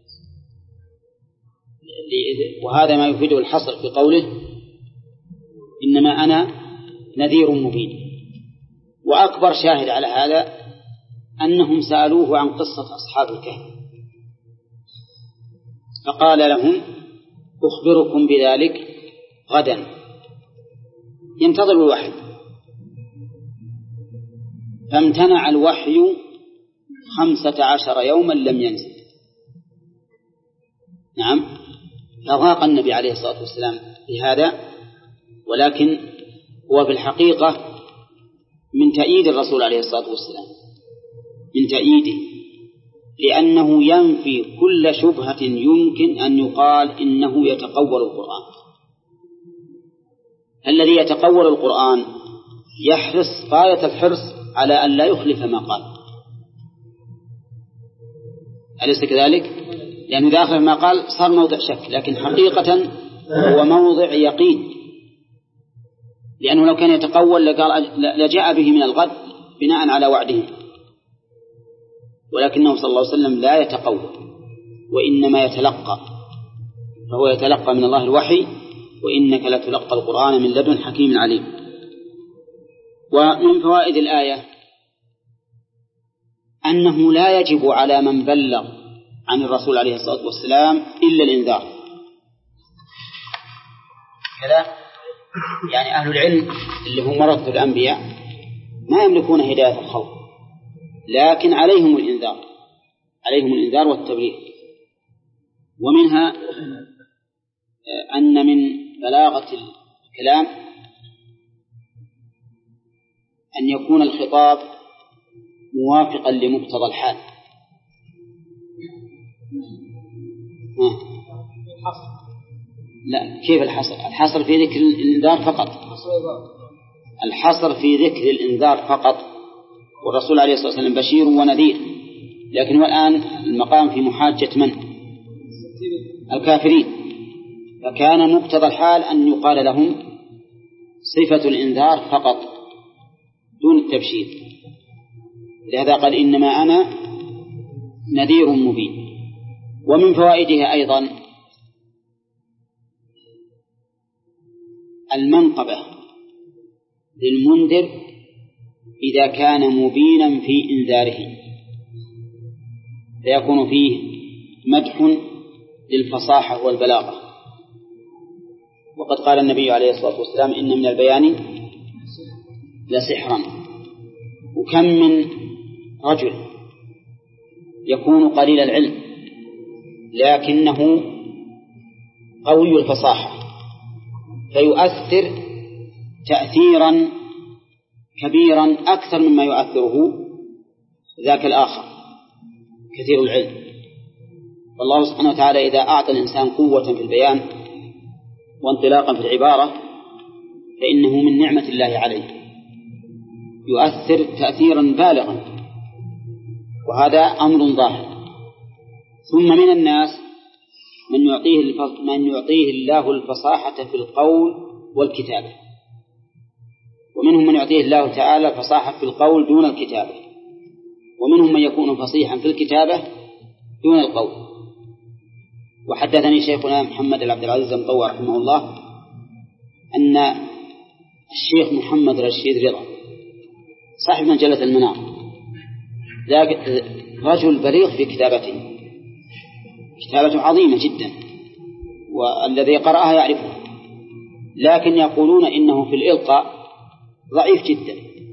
وهذا ما يفيده الحصر في قوله إنما أنا نذير مبين. وأكبر شاهد على هذا أنهم سألوه عن قصة أصحاب الكهف فقال لهم أخبركم بذلك غدا، ينتظر الوحي، فامتنع الوحي 15 يوما لم ينزل. نعم، فضاق النبي عليه الصلاة والسلام بهذا، ولكن هو في الحقيقة من تأييد الرسول عليه الصلاة والسلام، من تأييده، لأنه ينفي كل شبهة يمكن أن يقال إنه يتقول القرآن. الذي يتقول القرآن يحرص غاية الحرص على أن لا يخلف ما قال، أليس كذلك؟ لأنه إذا أخلف ما قال صار موضع شك، لكن حقيقة هو موضع يقين، لأنه لو كان يتقول لجاء به من الغد بناء على وعده، ولكنه صلى الله عليه وسلم لا يتقول وإنما يتلقى، فهو يتلقى من الله الوحي، وإنك لتلقى القرآن من لدن حكيم عليم. ومن فوائد الآية أنه لا يجب على من بلغ عن الرسول عليه الصلاة والسلام إلا الإنذار كذا. يعني أهل العلم اللي هم ورثة الأنبياء ما يملكون هداية الخوف، لكن عليهم الإنذار والتبليغ. ومنها أن من بلاغة الكلام أن يكون الخطاب موافقا لمقتضى الحال. لا، كيف الحصر؟ الحصر في ذكر الإنذار فقط، الحصر في ذكر الإنذار فقط، والرسول عليه الصلاة والسلام بشير ونذير. لكن والآن المقام في محاجة من؟ الكافرين، فكان مقتضى الحال أن يقال لهم صفة الإنذار فقط دون التبشير، لهذا قال إنما أنا نذير مبين. ومن فوائدها أيضا المنقبة للمنذر إذا كان مبينا في إنذاره، فيكون فيه مدح للفصاحة والبلاغة. وقد قال النبي عليه الصلاة والسلام إن من البيان لسحرا. وكم من رجل يكون قليل العلم لكنه قوي الفصاحة، فيؤثر تأثيرا كبيرا أكثر مما يؤثره ذاك الآخر كثير العلم. والله سبحانه وتعالى إذا أعطى الإنسان قوة في البيان وانطلاقا في العبارة فإنه من نعمة الله عليه، يؤثر تأثيرا بالغا، وهذا أمر ظاهر. ثم من الناس من يعطيه الله الفصاحة في القول والكتابة، ومنهم من يعطيه الله تعالى الفصاحة في القول دون الكتابة، ومنهم من يكون فصيحا في الكتابة دون القول. وحدثني شيخنا محمد العبد العزيز المطوع رحمه الله أن الشيخ محمد رشيد رضا صاحب مجلة المنار ذاك رجل بليغ في كتابته، كتابته عظيمة جدا والذي قرأها يعرفها، لكن يقولون إنه في الإلقاء ضعيف جدا.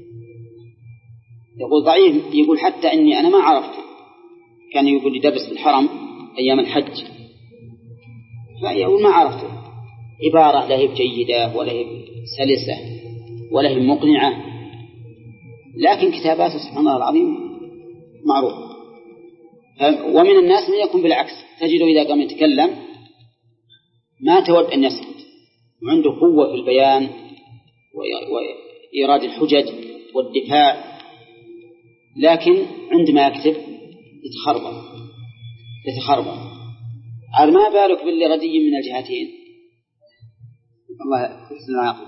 يقول ضعيف، يقول حتى إني أنا ما عرفت، كان يقول لي درس في الحرم أيام الحج فيقول ما عرفته، عبارة لا هي جيدة ولا هي سلسة ولا هي مقنعة، لكن كتاباته سبحان الله العظيم معروف. ومن الناس من يكون بالعكس، تجده إذا قام يتكلم ما تود أن يسكت، وعنده قوة في البيان وإيراد الحجج والدفاع، لكن عندما يكتب يتخربط. على ما بالك باللي ردي من الجهتين، الله يحسن العاقبة.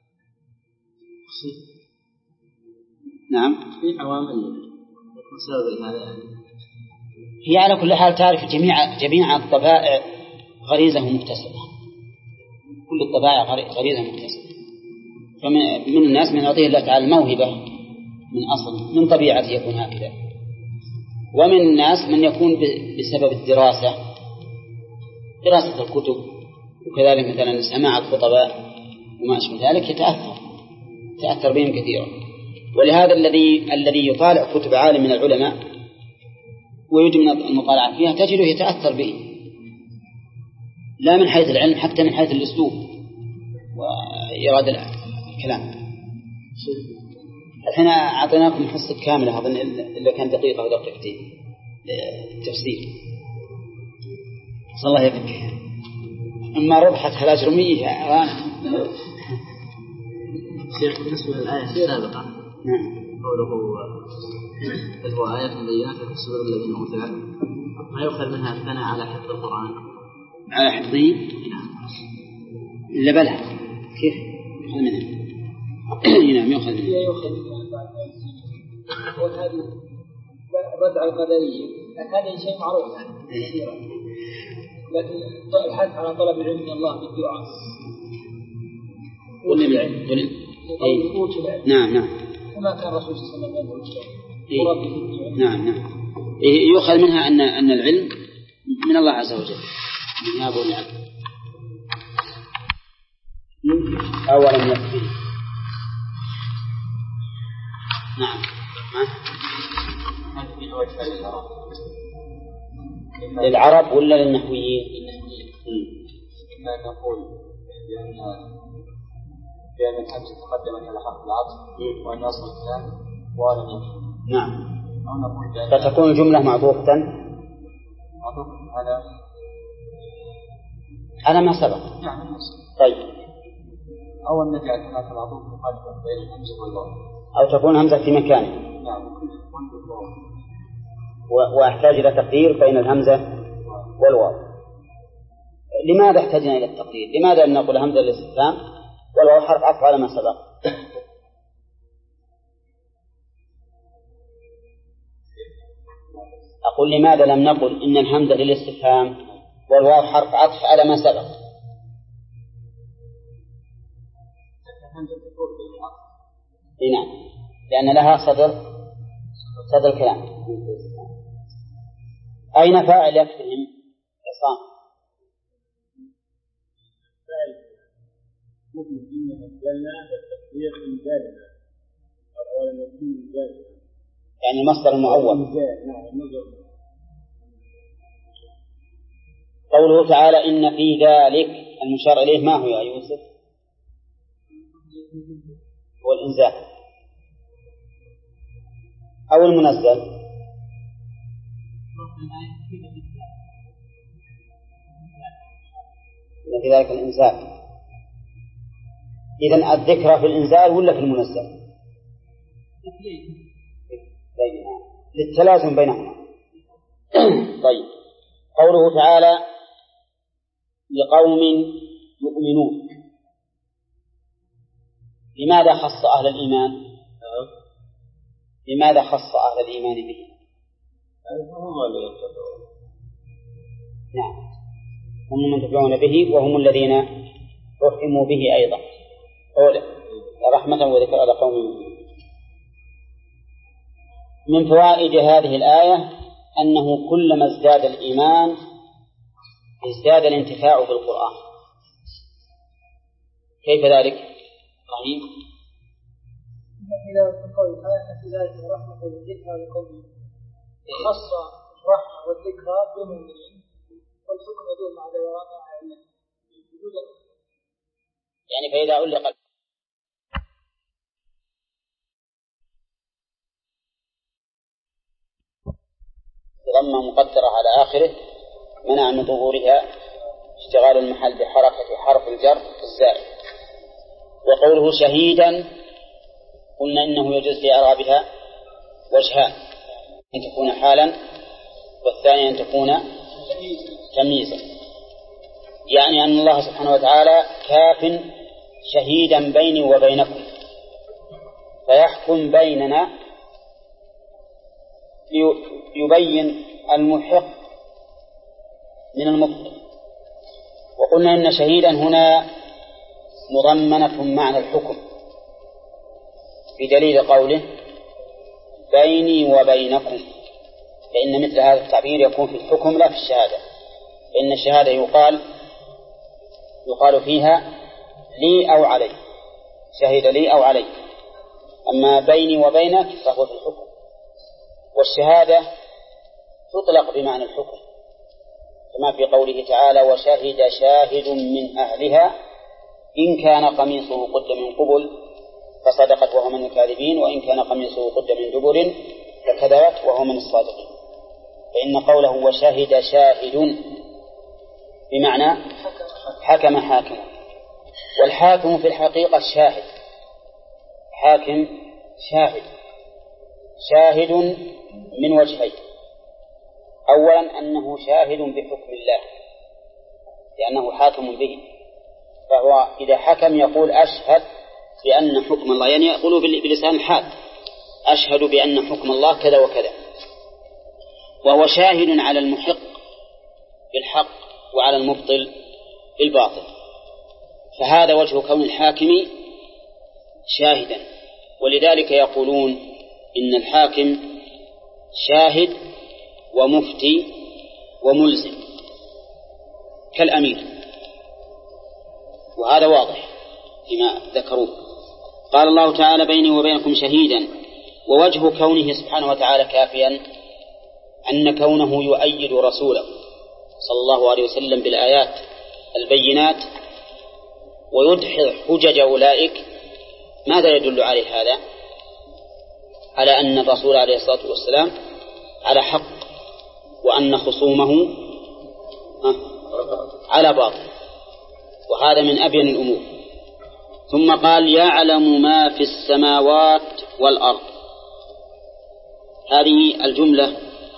نعم، في عوامل مسبب هذا. هي على كل حال تعرف جميع الطبائع غريزة مكتسبة، كل الطبائع غريزة مكتسبة. فمن الناس من يعطيه الله تعالى الموهبة من أصل من طبيعته يكون هكذا، ومن الناس من يكون بسبب دراسة الكتب، وكذلك مثلا سماع الخطباء وما أشبه ذلك يتأثر بهم كثيرا. ولهذا الذي يطالع كتب عالم من العلماء ويجمع المطالعة فيها تجده يتأثر به، لا من حيث العلم حتى من حيث الأسلوب وإرادة الكلام. الحين أعطيناكم حصة كاملة أظن إلا كان دقيقة أو دقيقتين التفسير، صلى الله يبارك. أما ربحت الأجرمية شيخ بالنسبة للآية السابقة قوله بل هو آيات بينات في صدور الذين أوتوا العلم، ما يؤخذ منها الثناء على حفظ القرآن على حفظه إلا بلى كيف يؤخذ منها؟ نعم يؤخذ منها. وهذه ردع القدرية هذا شيء معروف لكن الحث على طلب العلم من الله بالدعاء نعم وما كان الرسول صلى الله عليه وسلم نعم يؤخذ منها أن العلم من الله عز وجل من يابو العبد أولا يكفي. نعم للعرب ولا للنحويين؟ إما أن نقول بأن الحمزة تقدمت على حرف العطف وأن أصل الكلام ولم يكفي. نعم. أو نقول فتكون الجملة معطوفة على ما سبق. نعم. طيب. أو أن نجعل هناك معطوف مقدم بين الهمزة والواو. أو تكون همزة في مكانه. نعم. وأحتاج إلى تقدير بين الهمزة والواو. لماذا احتاجنا إلى التقدير؟ لماذا أن نقول همزة للاستفهام والواو حرف عطف على ما سبق؟ أقول لماذا لم نقل إن الهمزة للاستفهام والواو حرف عطف على ما سبق؟ نعم، لأن لها صدر الكلام. أين فاعل يكفيهم؟ عصام. فاعل ممكن إن نزلنا بالتقدير من ذلك أولا يكون من ذلك يعني مصدر المعول. نعم. قوله تعالى إن في ذلك المشار إليه ما هو يا يوسف؟ هو الإنزال أو المنزل. إن في ذلك الإنزال. إذن الذكرى في الإنزال ولا في المنزل؟ للتلازم بينهما. طيب، قوله تعالى لقوم يؤمنون، لماذا خص أهل الإيمان؟ لماذا خص أهل الإيمان به؟ هم الذين يتبعون. نعم، هم من يتبعون به وهم الذين رحموا به أيضا. قوله رحمة وذكر لقوم يؤمنون. من فوائد هذه الآية أنه كلما ازداد الإيمان ازداد الانتفاع بالقرآن. كيف ذلك؟ رحيم. إذا قول الآية في ذلك رحمة والذكرى لقوم خص الرحمة والذكرى بالمؤمنين والحكم يدور مع دوران يعني فإذا علق ضمة مقدرة على آخره منع من ظهورها اشتغال المحل بحركة حرف الجر الزائد. وقوله شهيدا قلنا إنه يجوز في إعرابها وجهان، أن تكون حالا والثاني أن تكون تمييزا، يعني أن الله سبحانه وتعالى كاف شهيدا بيني وبينكم فيحكم بيننا يبين المحق من المبطل. وقلنا إن شهيدا هنا مضمنة معنى الحكم بدليل قوله بيني وبينكم، فإن مثل هذا التعبير يكون في الحكم لا في الشهادة، فإن الشهادة يقال فيها لي أو علي، شهد لي أو علي، أما بيني وبينك فهو في الحكم. والشهادة تطلق بمعنى الحكم كما في قوله تعالى وشهد شاهد من أهلها إن كان قميصه قد من قبل فصدقت وهو من الكاذبين وإن كان قميصه قد من دبر فكذبت وهو من الصادقين. فإن قوله وشهد شاهد بمعنى حكم حاكم، والحاكم في الحقيقة شاهد، حاكم شاهد من وجهين. أولا أنه شاهد بحكم الله لأنه حاكم به، فهو إذا حكم يقول أشهد بأن حكم الله، يعني يقول بلسان الحال أشهد بأن حكم الله كذا وكذا. وهو شاهد على المحق بالحق وعلى المبطل بالباطل، فهذا وجه كون الحاكم شاهدا. ولذلك يقولون إن الحاكم شاهد ومفتي وملزم كالأمير، وهذا واضح فيما ذكروه. قال الله تعالى بيني وبينكم شهيدا، ووجه كونه سبحانه وتعالى كافيا أن كونه يؤيد رسوله صلى الله عليه وسلم بالآيات البينات ويدحض حجج أولئك. ماذا يدل عليه هذا؟ على أن الرسول عليه الصلاة والسلام على حق وأن خصومه على باطل، وهذا من أبين الأمور. ثم قال يعلم ما في السماوات والأرض. هذه الجملة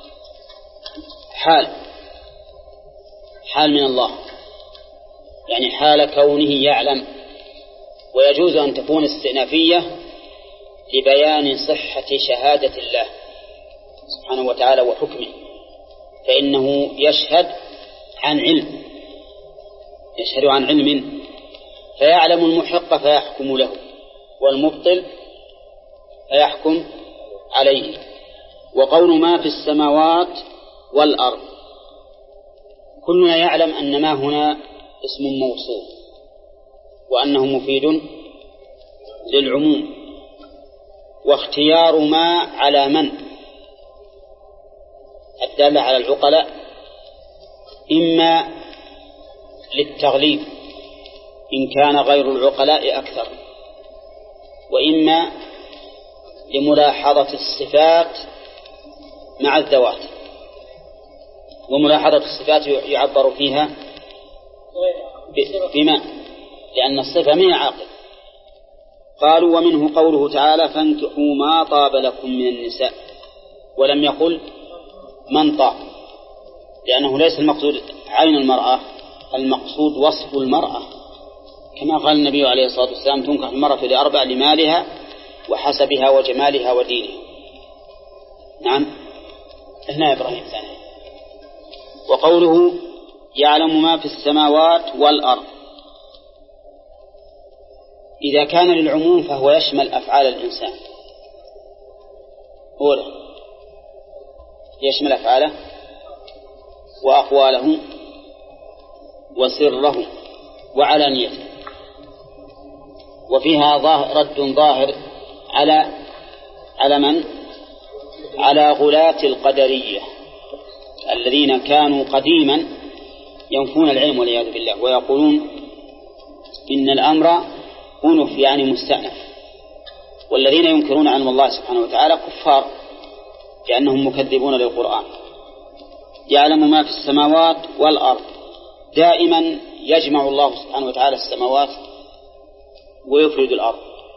حال من الله، يعني حال كونه يعلم، ويجوز أن تكون استئنافية لبيان صحة شهادة الله سبحانه وتعالى وحكمه، فإنه يشهد عن علم، فيعلم المحق فيحكم له والمبطل فيحكم عليه. وقول ما في السماوات والأرض، كلنا يعلم أن ما هنا اسم موصول وأنه مفيد للعموم، واختيار ما على من الدالة على العقلاء إما للتغليب إن كان غير العقلاء أكثر، وإما لملاحظة الصفات مع الذوات. وملاحظة الصفات يعبر فيها بما لأن الصفة من عاقل. قالوا ومنه قوله تعالى فانكحوا ما طاب لكم من النساء، ولم يقل من طاب، لأنه ليس المقصود عين المرأة، المقصود وصف المرأة، كما قال النبي عليه الصلاة والسلام تنكح المرأة لأربع: لمالها وحسبها وجمالها ودينها. نعم هنا إبراهيم ثاني. وقوله يعلم ما في السماوات والأرض، إذا كان للعموم فهو يشمل أفعال الإنسان، أولا يشمل أفعاله وأقواله وسره وعلانيته، وفيها رد ظاهر على من؟ على غلاة القدرية الذين كانوا قديما ينفون العلم والعياذ بالله، ويقولون إن الأمر أنف يعني مستأنف، والذين ينكرون علم الله سبحانه وتعالى كفار لأنهم مكذبون للقرآن. يعلم ما في السماوات والأرض، دائما يجمع الله سبحانه وتعالى السماوات ويفرد الأرض،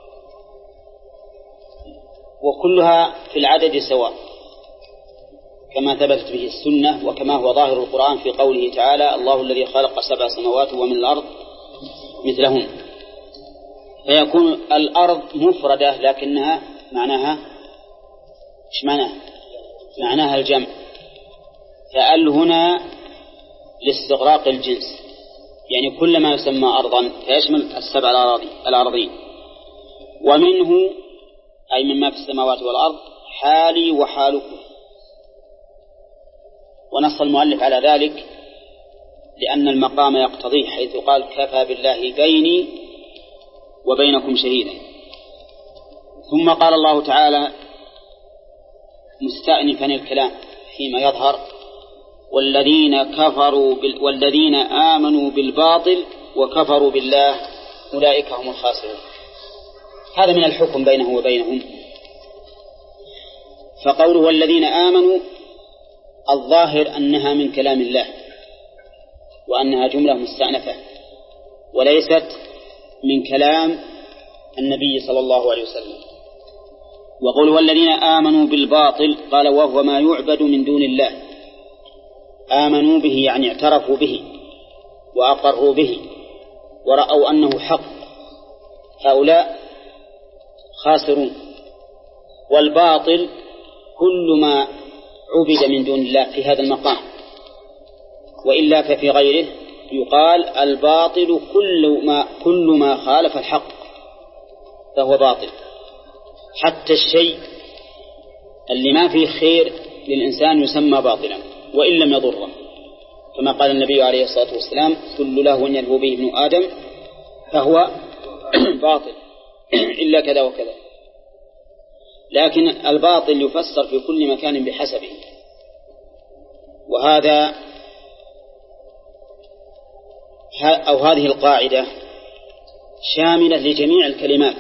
وكلها في العدد سواء كما ثبتت به السنة، وكما هو ظاهر القرآن في قوله تعالى الله الذي خلق 7 سماوات ومن الأرض مثلهن. فيكون الأرض مفردة لكنها معناها إيش معناها؟ معناها الجمع، فأل هنا لاستغراق الجنس، يعني كل ما يسمى أرضا فيشمل 7 الأراضين. ومنه أي مما في السماوات والأرض حالي وحالكم، ونص المؤلف على ذلك لأن المقام يقتضيه، حيث قال كفى بالله بيني وبينكم شهيدا. ثم قال الله تعالى مستأنفا الكلام فيما يظهر والذين آمنوا بالباطل وكفروا بالله أولئك هم الخاسرون. هذا من الحكم بينه وبينهم. فقوله والذين آمنوا الظاهر أنها من كلام الله، وأنها جملة مستأنفة وليست من كلام النبي صلى الله عليه وسلم. وقول والذين آمنوا بالباطل قال وهو ما يعبد من دون الله، آمنوا به يعني اعترفوا به وأقروا به ورأوا أنه حق، هؤلاء خاسرون. والباطل كل ما عبد من دون الله في هذا المقام، وإلا ففي غيره يقال الباطل كل ما خالف الحق فهو باطل، حتى الشيء اللي ما فيه خير للإنسان يسمى باطلا وإن لم يضره، كما قال النبي عليه الصلاة والسلام كل لهو يلهو به ابن آدم فهو باطل إلا كذا وكذا. لكن الباطل يفسر في كل مكان بحسبه، وهذا أو هذه القاعدة شاملة لجميع الكلمات.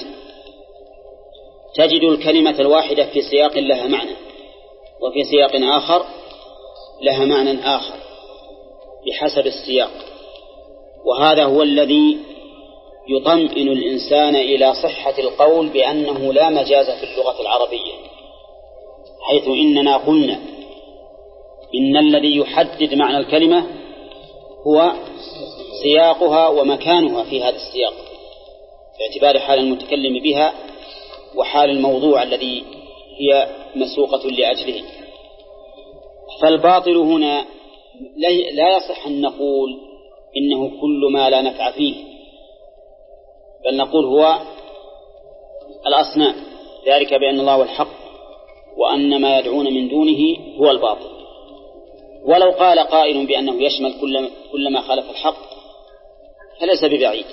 تجد الكلمة الواحدة في سياق لها معنى، وفي سياق آخر لها معنى آخر بحسب السياق، وهذا هو الذي يطمئن الإنسان إلى صحة القول بأنه لا مجاز في اللغة العربية، حيث إننا قلنا إن الذي يحدد معنى الكلمة هو سياقها ومكانها في هذا السياق، باعتبار حال المتكلم بها وحال الموضوع الذي هي مسوقة لأجله. فالباطل هنا لا يصح أن نقول إنه كل ما لا نفع فيه، بل نقول هو الأصنام، ذلك بأن الله هو الحق وأن ما يدعون من دونه هو الباطل. ولو قال قائل بأنه يشمل كل ما خالف الحق فليس ببعيد،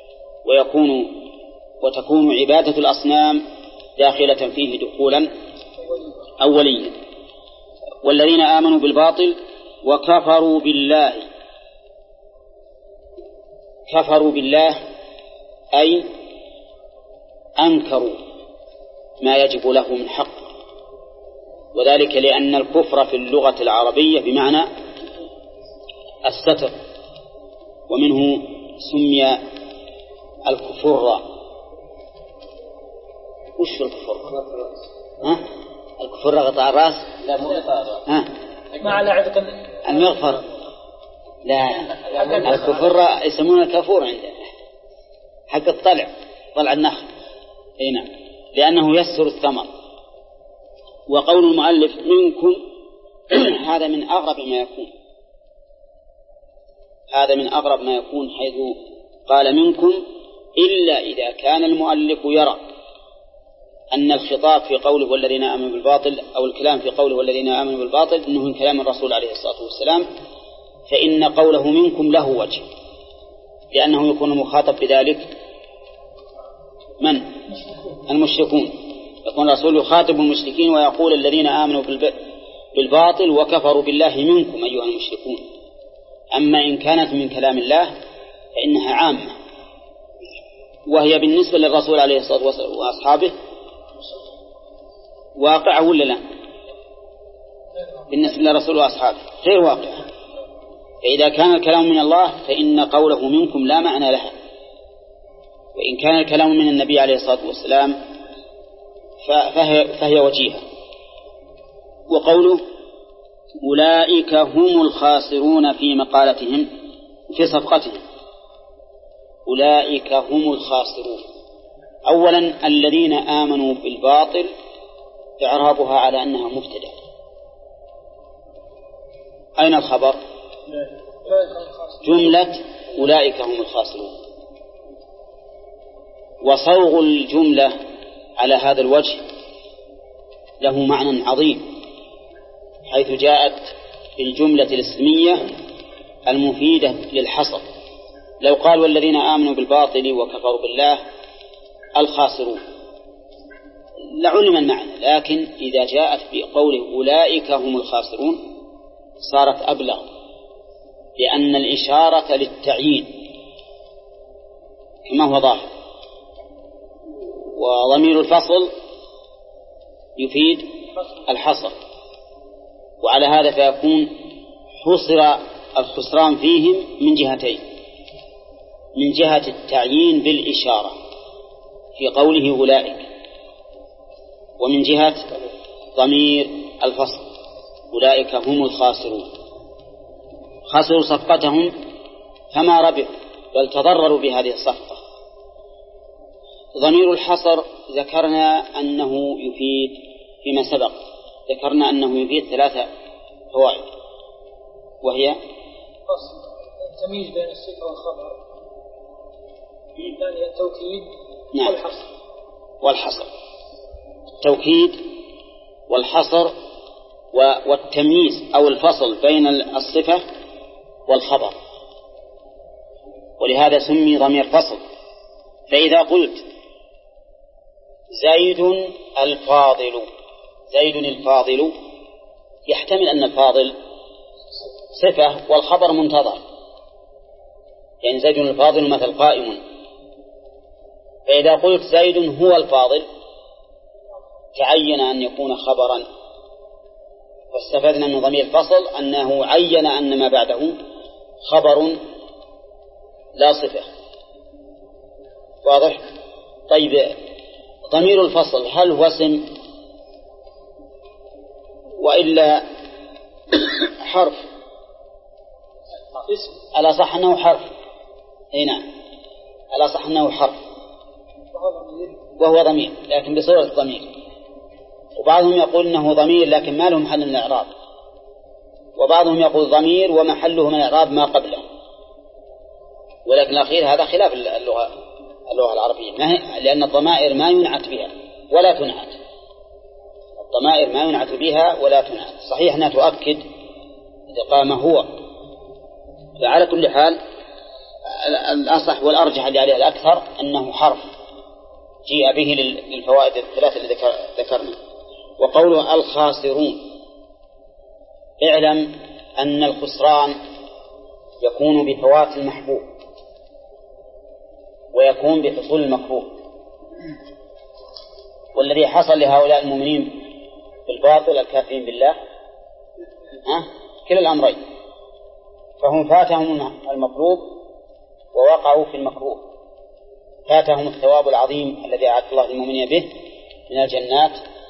وتكون عبادة الأصنام داخلة فيه دخولا أوليا. والذين آمنوا بالباطل وكفروا بالله، كفروا بالله أي أنكروا ما يجب له من حق، وذلك لأن الكفر في اللغة العربية بمعنى الستر، ومنه سمي الكفر؟ وش الكفر؟ الكفر غطاء الرأس؟ لا مو غطاء الرأس. ما على عذق المغفر؟ لا الكفر يسمونه الكافور عندنا حق طلع النخل. نعم لأنه يسر الثمر. وقول المؤلف منكم هذا من أغرب ما يكون حيث قال منكم إلا إذا كان المؤلف يرى أن الخطاب في قوله والذين آمنوا بالباطل أو الكلام في قوله والذين آمنوا بالباطل إنه من كلام الرسول عليه الصلاة والسلام، فإن قوله منكم له وجه، لأنه يكون مخاطب بذلك من؟ المشركون. يكون الرسول يخاطب المشركين ويقول الذين آمنوا بالباطل وكفروا بالله منكم أيها المشركون. أما إن كانت من كلام الله فإنها عامة، وهي بالنسبة للرسول عليه الصلاة والسلام وأصحابه واقعة ولا لا؟ بالنسبة للرسول وأصحابه غير واقعة. فإذا كان الكلام من الله فإن قوله منكم لا معنى لها، وإن كان الكلام من النبي عليه الصلاة والسلام فهي وجيهة. وقوله أولئك هم الخاسرون في مقالتهم في صفقتهم، أولئك هم الخاسرون. أولا الذين آمنوا بالباطل إعرابها على أنها مبتدأ. أين الخبر؟ جملة أولئك هم الخاسرون. وصوغ الجملة على هذا الوجه له معنى عظيم، حيث جاءت الجملة الاسمية المفيدة للحصر. لو قال والذين آمنوا بالباطل وكفروا بالله الخاسرون لعلم المعنى، لكن إذا جاءت بقوله أولئك هم الخاسرون صارت أبلغ، لأن الإشارة للتعيين كما هو ظاهر، وضمير الفصل يفيد الحصر، وعلى هذا فيكون حصر الخسران فيهم من جهتين: من جهة التعيين بالإشارة في قوله أولئك، ومن جهة ضمير الفصل أولئك هم الخاسرون. خسروا صفقتهم فما ربحوا بل تضرروا بهذه الصفقة. ضمير الحصر ذكرنا أنه يفيد فيما سبق، ذكرنا أنه يفيد 3 فوائد، وهي التمييز بين الصفة والخبر، الثانية التوكيد والحصر. التوكيد والحصر والتمييز أو الفصل بين الصفة والخبر، ولهذا سمي ضمير فصل. فإذا قلت زيد الفاضل يحتمل أن الفاضل صفة والخبر منتظر، يعني زيد الفاضل مثل قائم. فإذا قلت زيد هو الفاضل تعين أن يكون خبرا، واستفدنا من ضمير الفصل أنه عين أن ما بعده خبر لا صفة. واضح؟ طيب ضمير الفصل هل هو اسم وإلا حرف؟ ألا صح أنه حرف؟ هنا ألا صح أنه حرف وهو ضمير لكن بصورة ضمير. وبعضهم يقول أنه ضمير لكن ما له محل من الإعراب، وبعضهم يقول ضمير ومحله من الإعراب ما قبله. ولكن الأخير هذا خلاف اللغة العربية، لأن الضمائر ما ينعت بها ولا تنعت. الضمائر ما ينعت بها ولا تنعت. صحيح أنها تؤكد إذا قام هو. فعلى كل حال الأصح والأرجح اللي عليه الأكثر أنه حرف جيء به للفوائد 3 اللي ذكرنا. وقوله الخاسرون، اعلم أن الخسران يكون بفوات المحبوب ويكون بحصول المكروه، والذي حصل لهؤلاء المؤمنين بالباطل الكافرين بالله كلا الأمرين، فهم فاتهم المطلوب ووقعوا في المكروه فاتهم الثواب العظيم الذي أعد الله للمؤمنين به من الجنات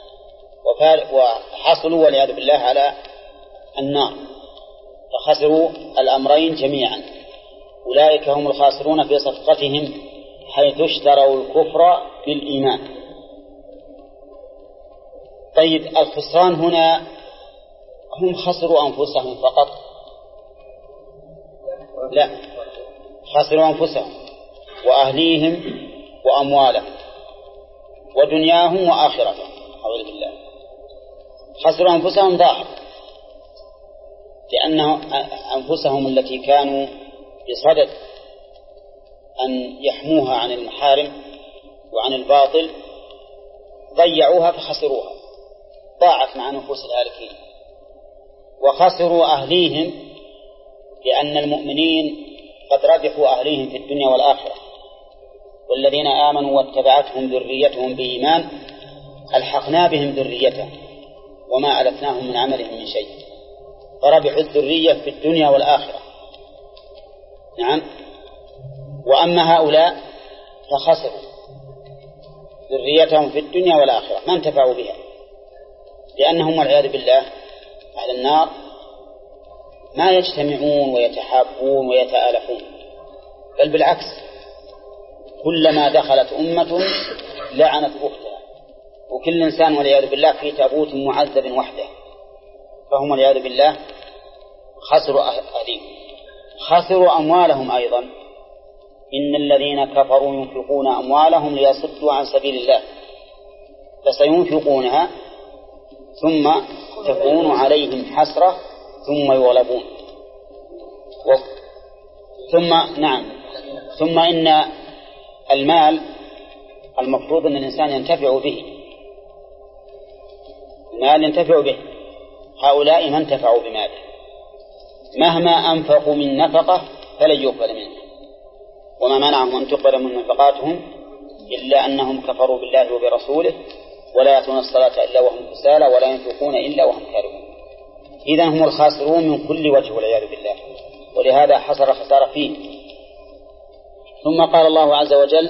وحصلوا والعياذ بالله على النار، فخسروا الأمرين جميعا. أولئك هم الخاسرون في صفقتهم حيث اشتروا الكفر بالإيمان. طيب الخسران هنا هم خسروا أنفسهم فقط؟ لا، خسروا أنفسهم وأهليهم وأموالهم ودنياهم وآخرتهم. أعوذ بالله. خسروا أنفسهم ظاهر، لأن أنفسهم التي كانوا بصدد أن يحموها عن المحارم وعن الباطل ضيعوها فخسروها، ضاعت مع نفوس الهالكين. وخسروا أهليهم، لأن المؤمنين قد ربحوا أهليهم في الدنيا والآخرة، والذين آمنوا واتبعتهم ذريتهم بإيمان ألحقنا بهم ذريتهم وما ألتناهم من عملهم من شيء، فربحوا الذرية في الدنيا والآخرة. نعم. وأما هؤلاء فخسروا ذريتهم في الدنيا والآخرة، ما انتفعوا بها، لأنهم والعياذ بالله أهل النار ما يجتمعون ويتحابون ويتآلفون، بل بالعكس، كلما دخلت أمة لعنت أختها، وكل إنسان والعياذ بالله في تابوت معذب وحده، فهم والعياذ بالله خسروا أهليهم. خسروا أموالهم أيضا. إن الذين كفروا ينفقون أموالهم ليصدوا عن سبيل الله فسينفقونها ثم تكون عليهم حسرة ثم يغلبون ثم إن المال المفروض أن الإنسان ينتفع به، المال ينتفع به، هؤلاء ما انتفعوا بماله، مهما أنفقوا من نفقة فلن يقبل منه، وما منعهم أن تقبل من نفقاتهم إلا أنهم كفروا بالله وبرسوله ولا يأتون الصلاة إلا وهم كسالى ولا ينفقون إلا وهم كارهون. إذن هم الخاسرون من كل وجه والعياذ بالله، ولهذا حصل خسارة فيه. ثم قال الله عز وجل: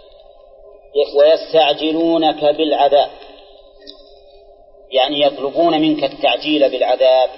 ويستعجلونك بالعذاب، يعني يطلبون منك التعجيل بالعذاب،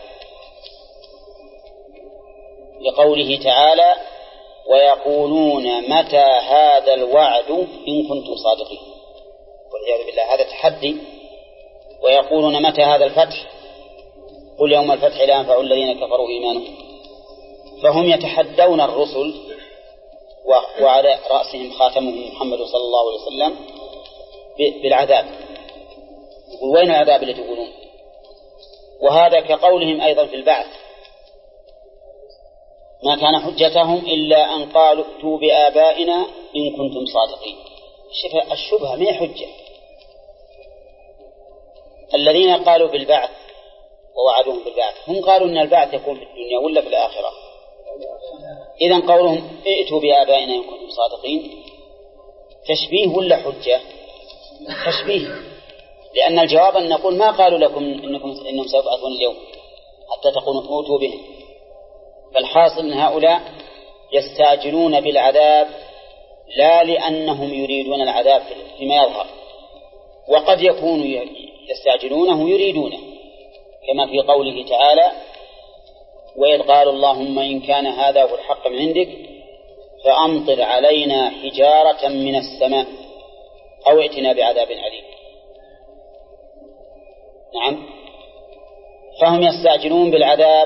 لقوله تعالى: ويقولون متى هذا الوعد إن كنتم صادقين. والعياذ بالله هذا تحدي. ويقولون متى هذا الفتح، قل يوم الفتح لا ينفع الذين كفروا إيمانهم. فهم يتحدون الرسل وعلى رأسهم خاتمهم محمد صلى الله عليه وسلم بالعذاب. يقول وين العذاب اللي تقولون؟ وهذا كقولهم أيضا في البعث: ما كان حجتهم إلا أن قالوا ائتوا بآبائنا إن كنتم صادقين. الشبهة ما حجة. الذين قالوا بالبعث ووعدوهم بالبعث هم قالوا إن البعث يكون في الدنيا ولا في الآخرة. إذن قولهم ائتوا بآبائنا إن كنتم صادقين تشبيه ولا حجة؟ تشبيه، لأن الجواب أن نقول ما قالوا لكم إنهم سيبعثون اليوم حتى تقولوا ائتوا به. فالحاصل أن هؤلاء يستعجلون بالعذاب لا لأنهم يريدون العذاب فيما يظهر، وقد يكونوا يستعجلونه يريدونه، كما في قوله تعالى: وإذ قالوا اللهم إن كان هذا هو الحق من عندك فأمطر علينا حجارة من السماء أو ائتنا بعذاب أليم. نعم. فهم يستعجلون بالعذاب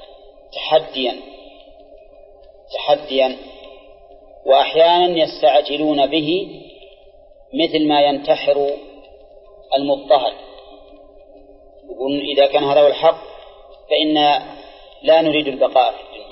تحديا، وأحيانا يستعجلون به مثل ما ينتحر المضطهد، يقولون إذا كان هذا هو الحق فإن لا نريد البقاء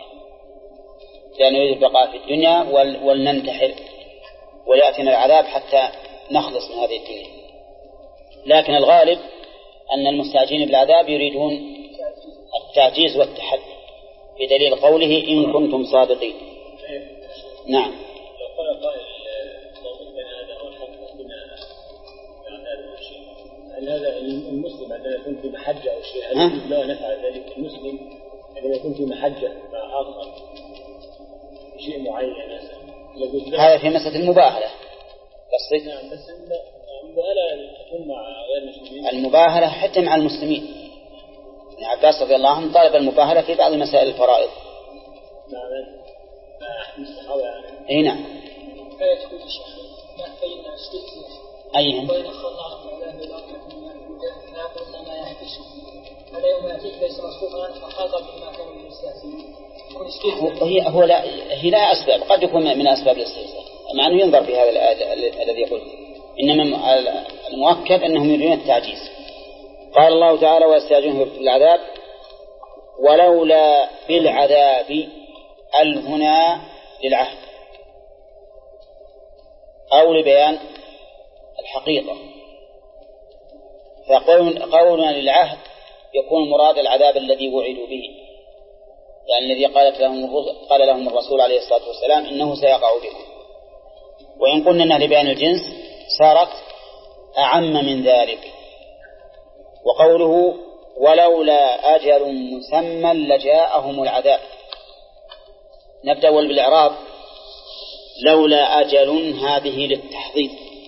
في الدنيا ولننتحر ويأتينا العذاب حتى نخلص من هذه الدنيا. لكن الغالب أن المستعجلين بالعذاب يريدون التعجيز والتحدي، بدليل قوله إن كنتم صادقين. نعم. هذا المسلم عندما يكون في محجة أو شيء هل لا نفعل ذلك؟ المسلم عندما يكون في محجة مع آخر شيء معين هذا في مسألة المباهلة. نعم، بس المباهلة تكون مع غير المسلمين. المباهلة حتى مع المسلمين. ابن عباس رضي الله عنه طالب المباهلة في بعض مسائل الفرائض. نعم. مستحاضة يعني. أي نعم. آية تقول الشيخ بين الشرك أيهم؟ وإن خلعهم عذاب الأرض من الهدى فيقول ما يحبس هذا يوم يأتيك ليس مصروفا فخاطب بما كانوا يستهزئون. هي لا أسباب، قد يكون من أسباب الاستهزاء، مع أنه ينظر في هذا الذي يقول، إنما المؤكد أنهم يريدون التعجيز. قال الله تعالى ويستعجلون في العذاب ولولا بالعذاب هنا للعهد أو لبيان الحقيقة، فقولنا للعهد يكون مراد العذاب الذي وعدوا به، يعني الذي قال لهم الرسول عليه الصلاة والسلام إنه سيقع بهم. وإن قلنا أنها لبيان الجنس صارت أعم من ذلك. وقوله ولولا أجل مسمى لجاءهم العذاب، نبدأ بالإعراب. لولا أجل هذه للتحضيض،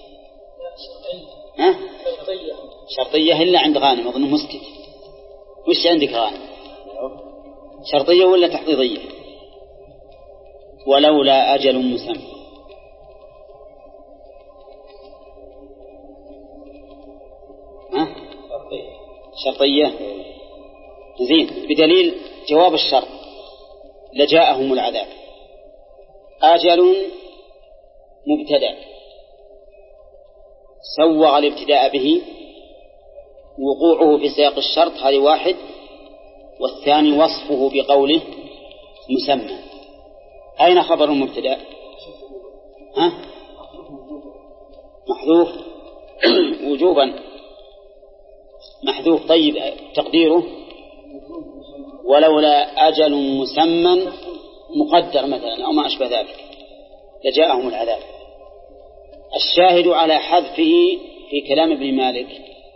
شرطية إلا عند غانم، أظنه مسكت. وش عندك غانم؟ شرطية ولا تحضيضية؟ ولولا أجل مسمى. شرطية. زين، بدليل جواب الشرط لجاءهم العذاب. أجل مبتدأ سوغ الابتداء به، وقوعه في سياق الشرط هذه واحد، والثاني وصفه بقوله مسمى. أين خبر المبتدأ؟ محذوف وجوبا، محذوف. طيب تقديره ولولا أجل مسمى مقدر مثلا أو ما أشبه ذلك لجاءهم العذاب. الشاهد على حذفه في كلام ابن مالك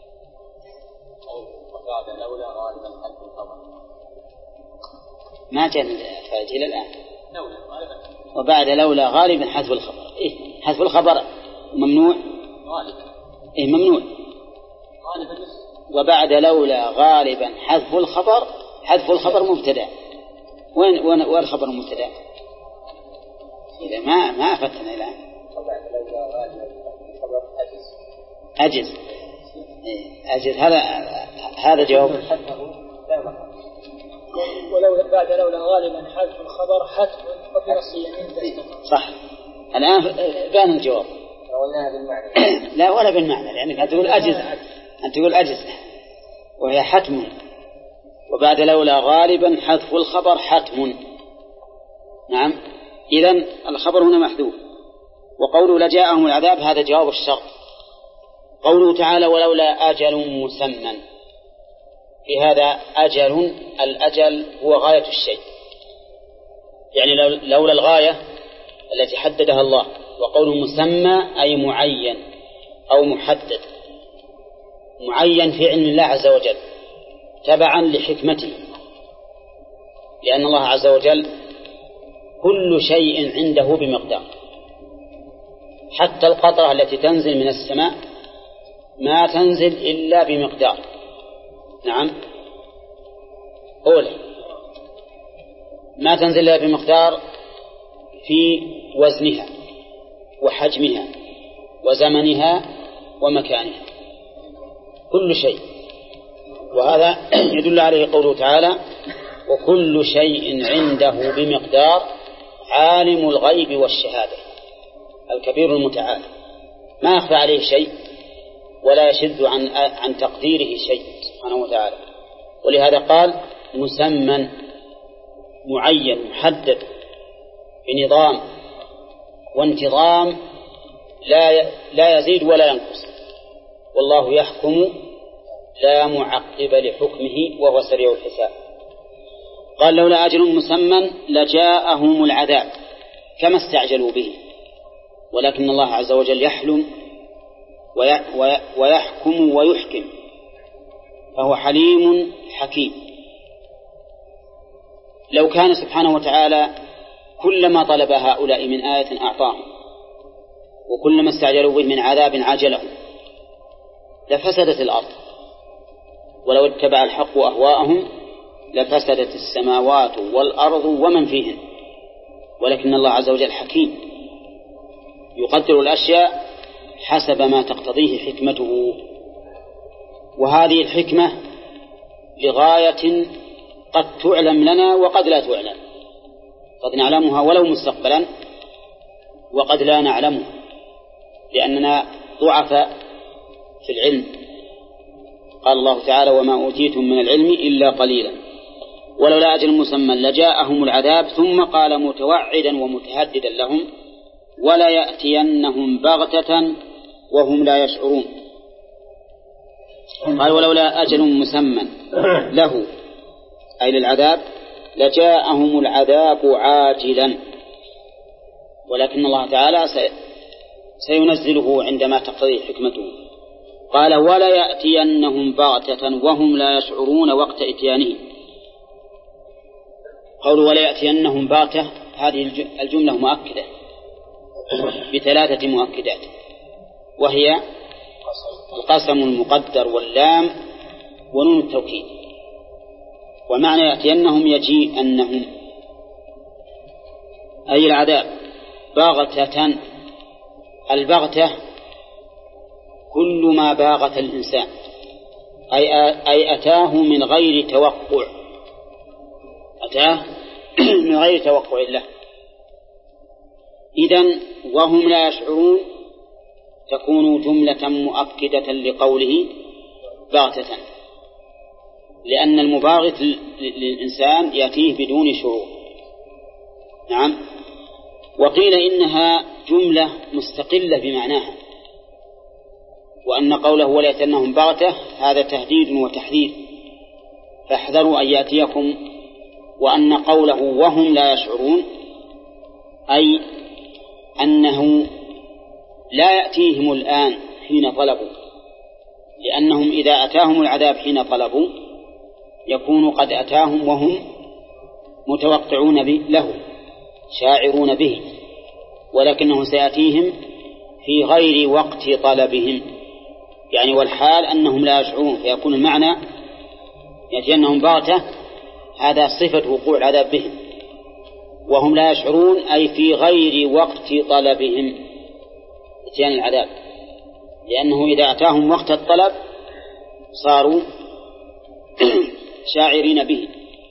ما جاء الفائدة إلى الآن. وبعد لولا غالبا حذف الخبر. حذف الخبر ممنوع ممنوع. وبعد لولا غالبا حذف الخبر مبتدأ. وين الخبر مبتدأ؟ إذا ما أفتنا الآن. أجز هذا جواب. ولو بعد لولا غالبا حذف الخبر حتم وفي نص يمين صح. الآن بان الجواب. لا ولا بالمعنى، لأنك أنت تقول أجز وهي حتم، وبعد لولا غالبا حذف الخبر حتم. نعم، إذن الخبر هنا محذوف. وقوله لجاءهم العذاب هذا جواب الشرط. قوله تعالى ولولا أجل مسمى، في هذا أجل، الأجل هو غاية الشيء، يعني لولا الغاية التي حددها الله. وقوله مسمى أي معين أو محدد، معين في علم الله عز وجل تبعا لحكمته، لأن الله عز وجل كل شيء عنده بمقدار، حتى القطرة التي تنزل من السماء ما تنزل إلا بمقدار. نعم، أولا ما تنزل إلا بمقدار في وزنها وحجمها وزمنها ومكانها، كل شيء. وهذا يدل عليه قوله تعالى وكل شيء عنده بمقدار عالم الغيب والشهادة الكبير المتعال، ما يخفى عليه شيء ولا يشد عن تقديره شيء سبحانه وتعالى. ولهذا قال مسمى معين محدد بنظام وانتظام لا يزيد ولا ينقص، والله يحكم لا معقب لحكمه وهو سريع الحساب. قال لولا أجل مسمى لجاءهم العذاب كما استعجلوا به، ولكن الله عز وجل يحلم ويحكم ويحكم، فهو حليم حكيم. لو كان سبحانه وتعالى كلما طلب هؤلاء من آية أعطاهم وكلما استعجلوا به من عذاب عاجلهم لفسدت الأرض، ولو اتبع الحق أهواءهم لفسدت السماوات والأرض ومن فيهن، ولكن الله عز وجل حكيم يقدر الأشياء حسب ما تقتضيه حكمته، وهذه الحكمة لغاية قد تعلم لنا وقد لا تعلم، قد نعلمها ولو مستقبلا وقد لا نعلمها لأننا ضعفاء في العلم. قال الله تعالى وما أوتيتم من العلم إلا قليلا ولولا أجل مسمى لجاءهم العذاب، ثم قال متوعدا ومتهددا لهم ولا يأتينهم بغتة وهم لا يشعرون. قال ولولا أجل مسمى له أي للعذاب لجاءهم العذاب عاجلا، ولكن الله تعالى سينزله عندما تقتضي حكمته. قال ولا يأتينهم بغتة وهم لا يشعرون وقت إتيانه. قول ولا يأتينهم بغتة هذه الجملة مؤكدة بثلاثة مؤكدات، وهي القسم المقدر واللام ونون التوكيد. ومعنى يأتينهم يجيء أنهم أي العذاب باغتة. البغتة كل ما باغت الإنسان أي أتاه من غير توقع، أتاه من غير توقع له. إذن وهم لا يشعرون تكون جملة مؤكدة لقوله باغتة، لأن المباغت للإنسان يأتيه بدون شعور. نعم. وقيل إنها جملة مستقلة بمعناها، وأن قوله ولا يأتينهم بغتة هذا تهديد وتحذير فاحذروا أن يأتيكم، وأن قوله وهم لا يشعرون أي أنه لا يأتيهم الآن حين طلبوا، لأنهم إذا أتاهم العذاب حين طلبوا يكون قد أتاهم وهم متوقعون له شاعرون به، ولكنه سيأتيهم في غير وقت طلبهم، يعني والحال أنهم لا يشعرون، فيكون المعنى يأتينهم بغتة هذا صفة وقوع العذاب بهم، وهم لا يشعرون أي في غير وقت طلبهم إتيان العذاب، لأنه إذا أتاهم وقت الطلب صاروا شاعرين به،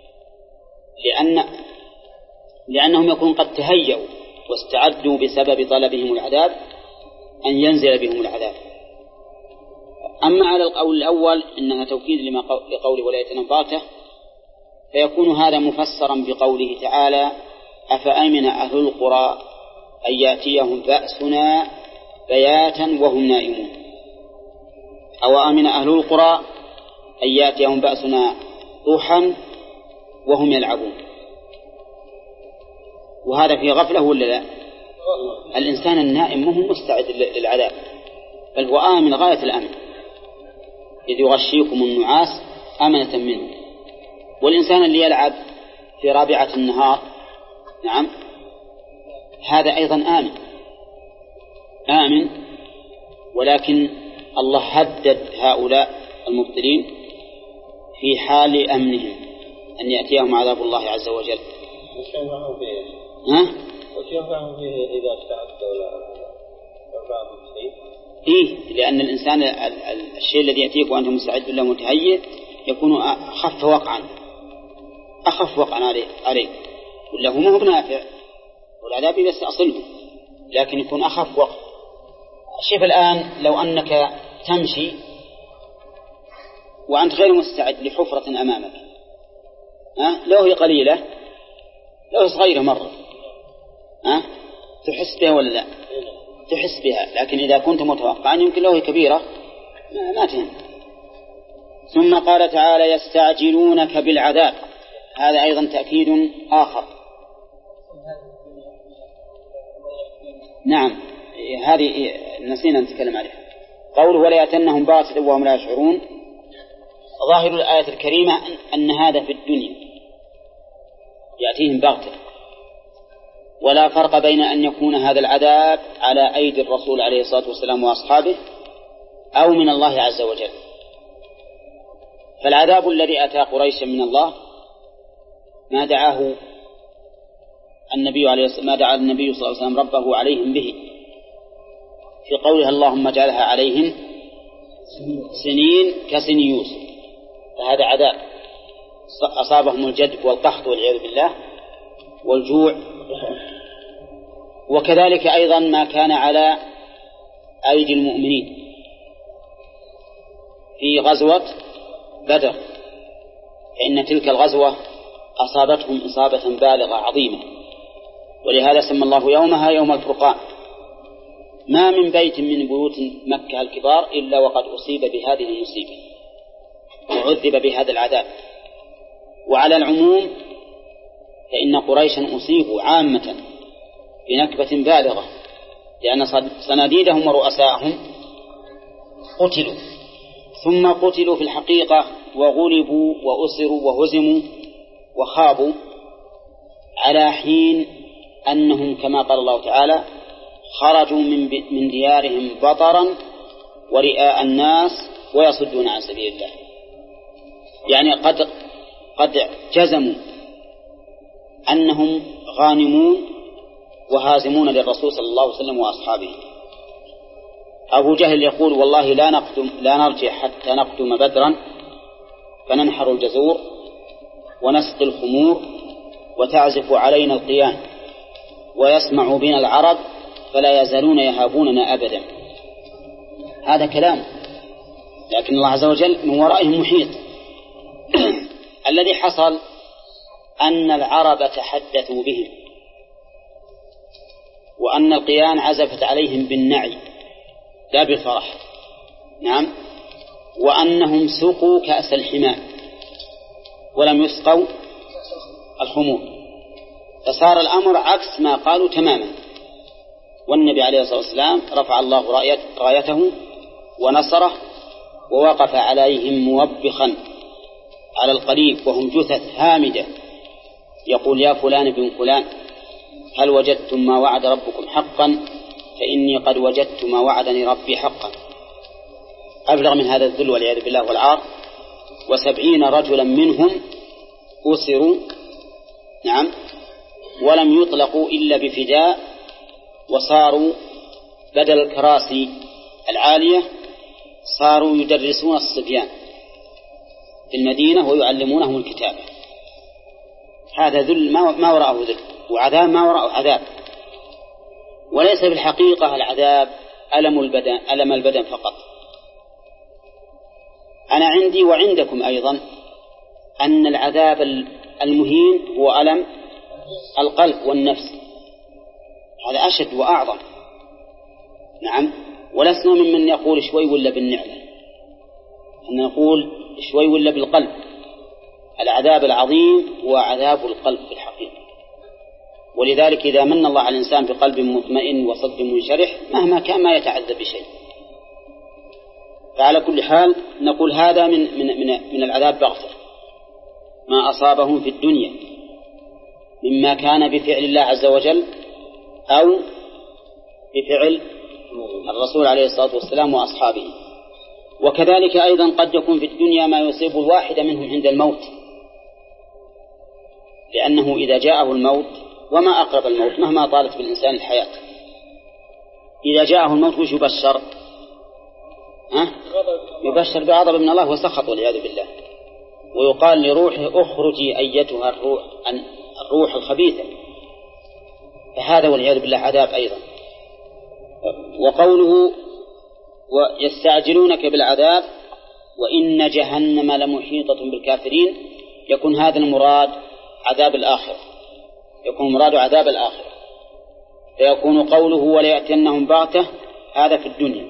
لأنهم يكون قد تهيأوا واستعدوا بسبب طلبهم العذاب أن ينزل بهم العذاب. أما على القول الأول إنها توكيد لقوله ولا يأتينهم بغتة، فيكون هذا مفسرا بقوله تعالى أفأمن أهل القرى أن يأتيهم بأسنا بياتا وهم نائمون، أو أمن أهل القرى أن يأتيهم بأسنا ضحى وهم يلعبون. وهذا في غفلة ولا لا؟ الإنسان النائم مهم مستعد للعذاب، بل هو آمن غاية الأمن إذ يغشيكم النعاس أمنة منه. والإنسان اللي يلعب في رابعة النهار نعم هذا أيضا آمن، ولكن الله هدد هؤلاء المبطلين في حال أمنهم أن يأتيهم عذاب الله عز وجل. وش ينفعهم فيه؟ وش ينفعهم فيه إذا استعدت ولا ينفعهم شيء؟ إيه، لأن الإنسان الشيء الذي يأتيك وأنت مستعد له متهيئ يكون أخف وقعا عليك، ولا هو ما هو بنافع والعذاب يستأصله، لكن يكون أخف وقع. شوف الآن لو أنك تمشي وأنت غير مستعد لحفرة أمامك، لو هي قليلة لو صغيرة مرة تحس بها ولا لا؟ تحس بها، لكن إذا كنت متوقعا يمكن لو هي كبيرة ما تهم. ثم قال تعالى يستعجلونك بالعذاب، هذا أيضا تأكيد آخر. نعم هذه نسينا نتكلم عليها. قوله ولا يأتينهم بغتة وهم لا يشعرون، ظاهر الآية الكريمة أن هذا في الدنيا يأتيهم بغتة، ولا فرق بين أن يكون هذا العذاب على أيدي الرسول عليه الصلاة والسلام وأصحابه أو من الله عز وجل. فالعذاب الذي أتى قريشا من الله ما دعا النبي صلى الله عليه وسلم ربه عليهم به في قولها اللهم اجعلها عليهم سنين كسن يوسف، فهذا عذاب أصابهم الجدب والقحط والعياذ بالله والجوع. وكذلك أيضا ما كان على أيدي المؤمنين في غزوة بدر، فإن تلك الغزوة أصابتهم إصابة بالغة عظيمة، ولهذا سمى الله يومها يوم الفرقان. ما من بيت من بيوت مكة الكبار إلا وقد أصيب بهذه المصيبة وعذب بهذا العذاب. وعلى العموم فإن قريشا أصيبوا عامة بنكبة بالغة، لأن صناديدهم ورؤساءهم قتلوا، ثم قتلوا في الحقيقة وغلبوا وأسروا وهزموا وخابوا، على حين أنهم كما قال الله تعالى خرجوا من ديارهم بطرا ورئاء الناس ويصدون عن سبيل الله. يعني قد جزموا أنهم غانمون وهازمون للرسول صلى الله عليه وسلم وأصحابه. أبو جهل يقول والله لا نرجع حتى نقدم بدرا فننحر الجزور ونسقي الخمور وتعزف علينا القيان ويسمع بنا العرب فلا يزالون يهابوننا أبدا. هذا كلام، لكن الله عز وجل من ورائهم محيط. الذي حصل أن العرب تحدثوا بهم، وأن القيان عزفت عليهم بالنعي لا بالفرح، نعم، وأنهم سقوا كأس الحمام ولم يسقوا الخمور، فصار الأمر عكس ما قالوا تماما. والنبي عليه الصلاة والسلام رفع الله رايته ونصره ووقف عليهم موبخا على القريب وهم جثث هامدة، يقول يا فلان بن فلان هل وجدتم ما وعد ربكم حقا فإني قد وجدت ما وعدني ربي حقا. أبلغ من هذا الذل والعياذ بالله والعار. 70 رجلا منهم أسروا، نعم، ولم يطلقوا إلا بفداء، وصاروا بدل الكراسي العالية صاروا يدرسون الصبيان في المدينة ويعلمونهم الكتابة. هذا ذل ما وراءه ذل، وعذاب ما وراءه عذاب. وليس بالحقيقة العذاب ألم البدن فقط. أنا عندي وعندكم أيضا أن العذاب المهين هو ألم القلب والنفس، هذا أشد وأعظم. نعم، ولسنا ممن يقول شوي ولا بالنعمة، أن نقول شوي ولا بالقلب. العذاب العظيم هو عذاب القلب في الحقيقة. ولذلك إذا من الله على الإنسان بقلب مطمئن وصدر منشرح مهما كان ما يتعذب بشيء. فعلى كل حال نقول هذا من العذاب بغتة ما أصابهم في الدنيا مما كان بفعل الله عز وجل أو بفعل الرسول عليه الصلاة والسلام وأصحابه. وكذلك أيضا قد يكون في الدنيا ما يصيب الواحد منهم عند الموت، لأنه إذا جاءه الموت، وما أقرب الموت مهما طالت بالإنسان الحياة، إذا جاءه الموت وش يبشر؟ يبشر بغضب من الله وسخط والعياذ بالله، ويقال لروحه اخرجي أيتها الروح الخبيثة. فهذا والعياذ بالله عذاب أيضا. وقوله ويستعجلونك بالعذاب وإن جهنم لمحيطة بالكافرين، يكون هذا المراد عذاب الآخرة، يكون مراد عذاب الآخرة، فيكون قوله وليأتينهم بغتة هذا في الدنيا،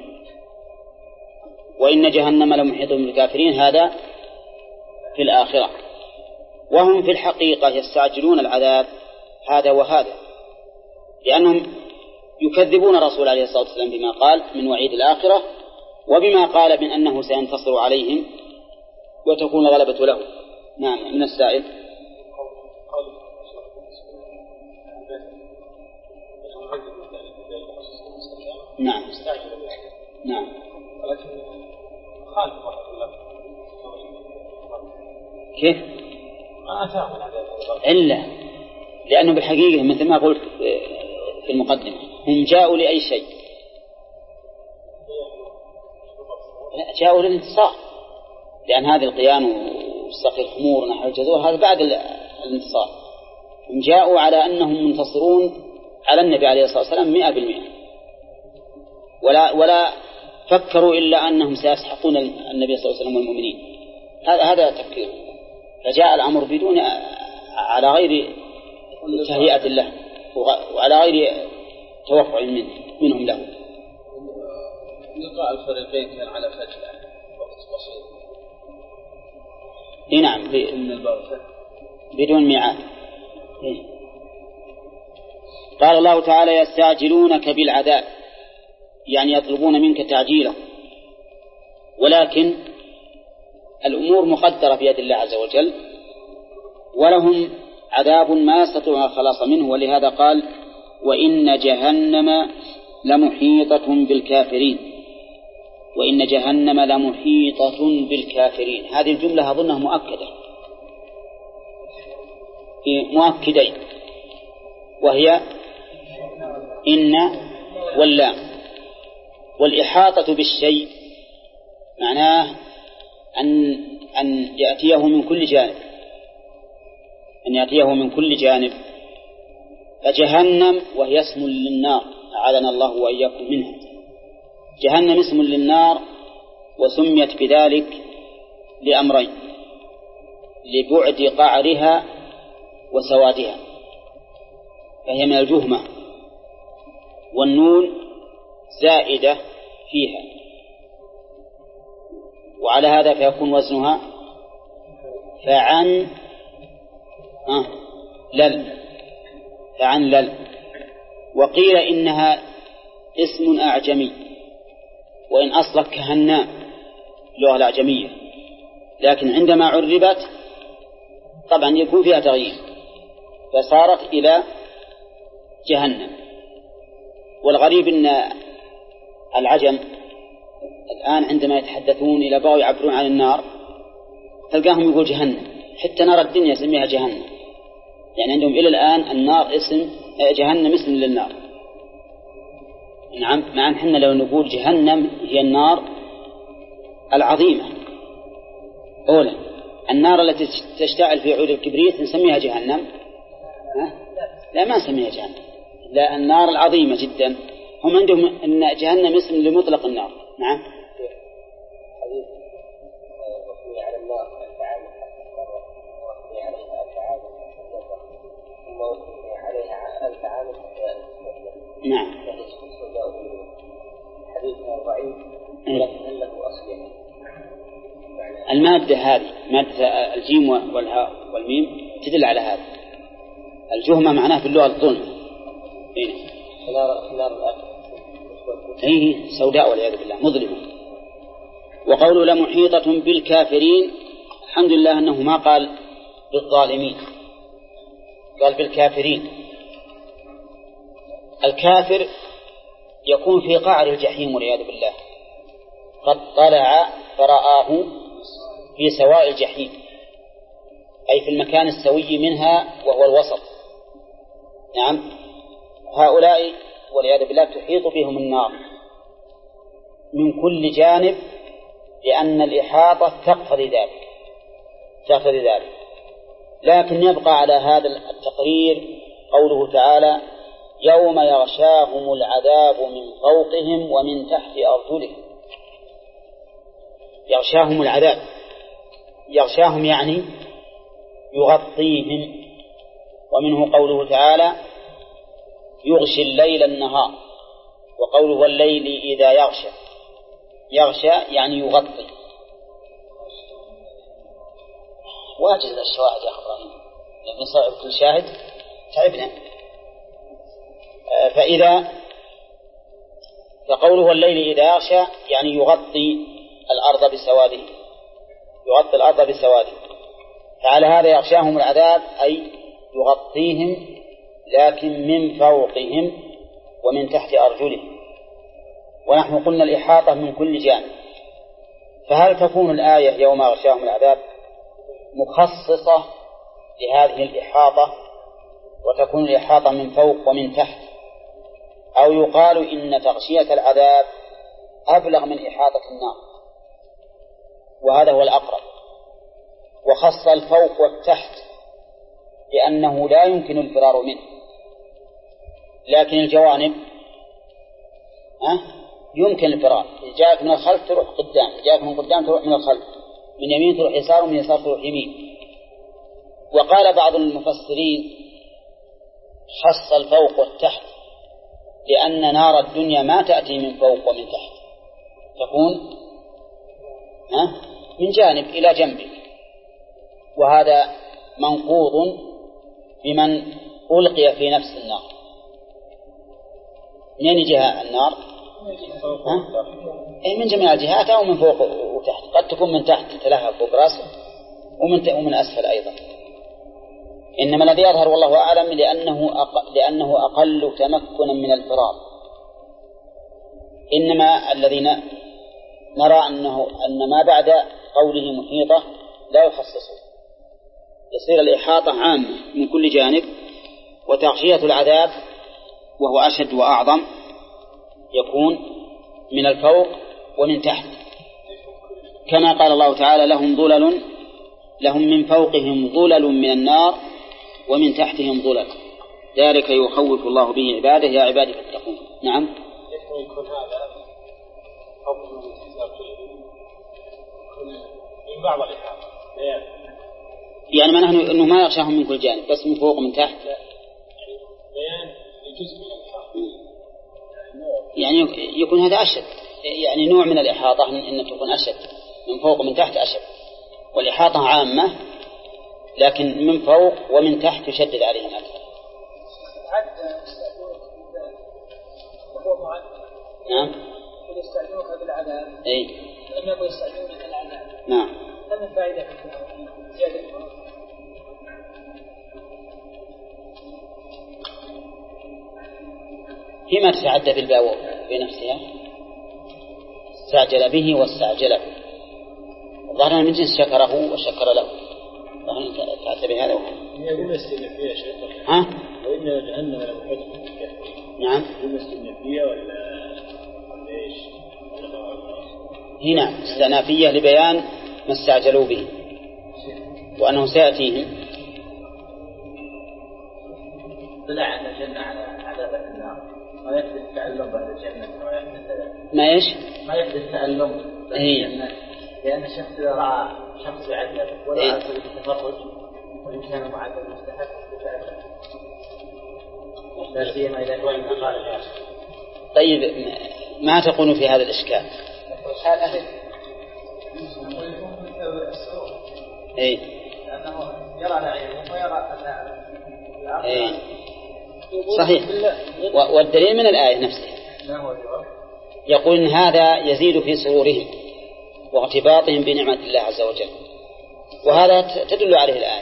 وإن جهنم لمحيطة بالكافرين هذا في الآخرة. وهم في الحقيقة يستعجلون العذاب هذا وهذا، لأنهم يكذبون الرسول عليه الصلاة والسلام بما قال من وعيد الآخرة، وبما قال من أنه سينتصر عليهم وتكون الغلبة له. نعم، من السائل. كيف؟ إلا لأنه بالحقيقة مثل ما قلت في المقدمة هم جاءوا لأي شيء؟ جاءوا للانتصار، لأن هذه القيان والسقي الخمور ونحو الجذور هذا بعد الانتصار. هم جاءوا على أنهم منتصرون على النبي عليه الصلاة والسلام 100%، ولا فكروا إلا أنهم سيسحقون النبي صلى الله عليه وسلم والمؤمنين. هذا تفكير. فجاء الأمر بدون على غير تهيئة له وعلى غير توقع منهم له. لقاء الفريقين كان على فجأة وقت بسيط. نعم بدون ميعاد. قال الله تعالى يستعجلونك بالعذاب، يعني يطلبون منك تعجيله، ولكن الأمور مقدرة بيد الله عز وجل، ولهم عذاب ما استطاعوا الخلاص منه. ولهذا قال وإن جهنم لمحيطة بالكافرين، وإن جهنم لمحيطة بالكافرين. هذه الجملة أظنها مؤكدة مؤكدين، وهي إن واللام. والإحاطة بالشيء معناه أن يأتيه من كل جانب، أن يأتيه من كل جانب. فجهنم وهي اسم للنار، أعاذنا الله وإياكم منها. جهنم اسم للنار، وسميت بذلك لأمرين: لبعد قعرها وسوادها، فهي من الجهمة، والنون زائدة فيها، وعلى هذا فيكون وزنها فعن لل. وقيل إنها اسم أعجمي، وإن أصلت كهنام اللغة الأعجمية، لكن عندما عربت طبعا يكون فيها تغيير فصارت إلى جهنم. والغريب أن العجم الآن عندما يتحدثون إلى بغوا يعبرون عن النار تلقاهم يقول جهنم، حتى نرى الدنيا يسميها جهنم، يعني عندهم إلى الآن النار اسم، جهنم اسم للنار. نعم، مع أن حنا لو نقول جهنم هي النار العظيمة أولا، النار التي تشتعل في عود الكبريت نسميها جهنم؟ لا، ما نسميها جهنم، لا، النار العظيمة جدا. هم عندهم أن جهنم اسم لمطلق النار. نعم. نعم. المادة هذه مادة الجيم والهاء والميم تدل على هذا. الجهمة معناه في اللغة الظلم. هي سوداء والعياذ بالله، مظلمة. وقوله لمحيطة بالكافرين، الحمد لله أنه ما قال بالظالمين، قال بالكافرين. الكافر يكون في قعر الجحيم والعياذ بالله، قد طلع فرآه في سواء الجحيم، أي في المكان السوي منها وهو الوسط. نعم، هؤلاء والعياذ بالله تحيط بهم النار من كل جانب، لأن الإحاطة تقتضي ذلك. لكن يبقى على هذا التقرير قوله تعالى يوم يغشاهم العذاب من فوقهم ومن تحت أرجلهم. يغشاهم العذاب، يغشاهم يعني يغطيهم. ومنه قوله تعالى يغشي الليل النهار، وقوله والليل إذا يغشى يعني يغطي. واجد الشواهد يا إبراهيم، يعني نصعب كل شاهد تعبنا. فقوله والليل إذا يغشى يعني يغطي الأرض بسواده، فعلى هذا يغشاهم العذاب أي يغطيهم، لكن من فوقهم ومن تحت أرجلهم. ونحن قلنا الإحاطة من كل جانب، فهل تكون الآية يوم يغشاهم العذاب مخصصة لهذه الإحاطة، وتكون الإحاطة من فوق ومن تحت، أو يقال إن تغشية العذاب أبلغ من إحاطة النار، وهذا هو الأقرب. وخص الفوق والتحت لأنه لا يمكن الفرار منه، لكن الجوانب يمكن الفرار. إذا جاءك من الخلف تروح قدام، إذا جاءك من قدام تروح من الخلف، من يمين تروح يسار، ومن يسار تروح يمين. وقال بعض المفسرين خص الفوق والتحت لأن نار الدنيا ما تأتي من فوق ومن تحت، تكون من جانب إلى جنب، وهذا منقوض بمن ألقي في نفس النار. منين جهة النار؟ من جميع الجهات أو من فوق وتحت، قد تكون من تحت تلهب فوق رأسه ومن أسفل أيضا. إنما الذي يظهر والله أعلم لأنه أقل تمكنا من الفرار. إنما الذين نرى أن ما بعد قوله محيطة لا يخصصه، يصير الإحاطة عامة من كل جانب، وتغشية العذاب وهو أشد وأعظم يكون من الفوق ومن تحت، كما قال الله تعالى لهم من فوقهم ظلل من النار ومن تحتهم ظلل، ذلك يخوف الله به عباده يا عبادي فاتقون. نعم. يكون هذا من بعض الإحاطة، يعني ما نحن أنه ما يغشاهم من كل جانب، بس من فوق ومن تحت، بيان جزء من الإحاطة، يعني يكون هذا أشد، يعني نوع من الإحاطة أن تكون أشد من فوق ومن تحت أشد، والإحاطة عامة لكن من فوق ومن تحت يشدد عليهم أكثر. نعم. يستعجلونك بالعذاب. أي. لم يكن يستعجلونك بالعذاب. نعم. ما الفائدة في زيادة؟ فيما تتعدى بالباء بنفسها، استعجل به واستعجله، ظهرنا من جنس شكره وشكر له، ظهرنا تعدى بهذا يقول استئنافية شيء. وإن جهنم لمحيطة. نعم. يقول استئنافية ولا إيش؟ هنا استئنافية لبيان ما استعجلوا به وأنه سيأتيهم. طلع عن الجنة على عذاب النار، ما يحدث تألم بعد الجنة، ما إيش؟ ما يحدث تألم بعد الجنة، لأن الشخص إذا رأى شخص يعذب ولا على سبيل التفرج وإن كان معذب مستحق يتألم، لا سيما إذا كان أقارب. طيب ما تقول في هذا الإشكال؟ إيه. لأنه يرى العين ويرى إيه. صحيح. والدليل من الآية نفسها يقول إن هذا يزيد في سرورهم واغتباطهم بنعمة الله عز وجل، وهذا تدل عليه الآية،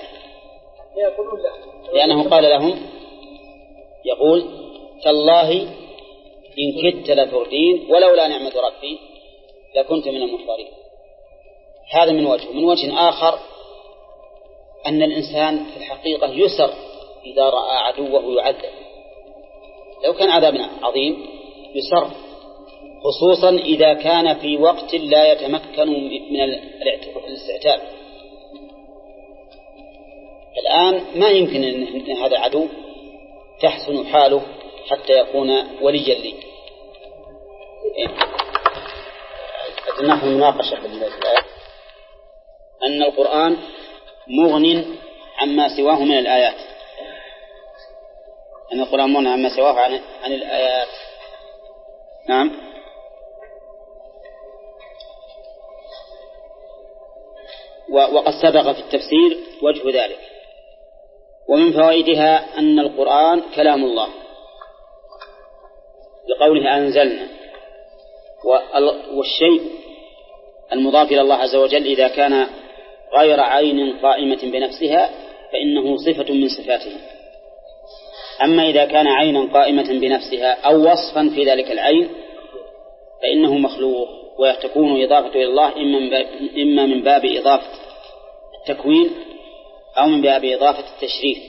لأنه قال لهم يقول تالله إن كدت لتردين ولولا نعمة ربي لكنت من المحضرين. هذا من وجه. من وجه آخر أن الإنسان في الحقيقة يسر إذا رأى عدوه يعذب، لو كان عذابنا عظيم يسر، خصوصا إذا كان في وقت لا يتمكن من الاستعتاب. الآن ما يمكن أن هذا عدو تحسن حاله حتى يكون وليا لي. نحن مناقشة في الآية أن القرآن مغن عما سواه من الآيات، أن القرآن مغن عما سواه عن الآيات. نعم. وقد سبق في التفسير وجه ذلك. ومن فوائدها أن القرآن كلام الله بقوله أنزلنا، والشيء المضاف إلى الله عز وجل إذا كان غير عين قائمة بنفسها فإنه صفة من صفاته، أما إذا كان عينا قائمة بنفسها أو وصفا في ذلك العين فإنه مخلوق، وتكون إضافة إلى الله إما من باب إضافة التكوين أو من باب إضافة التشريف.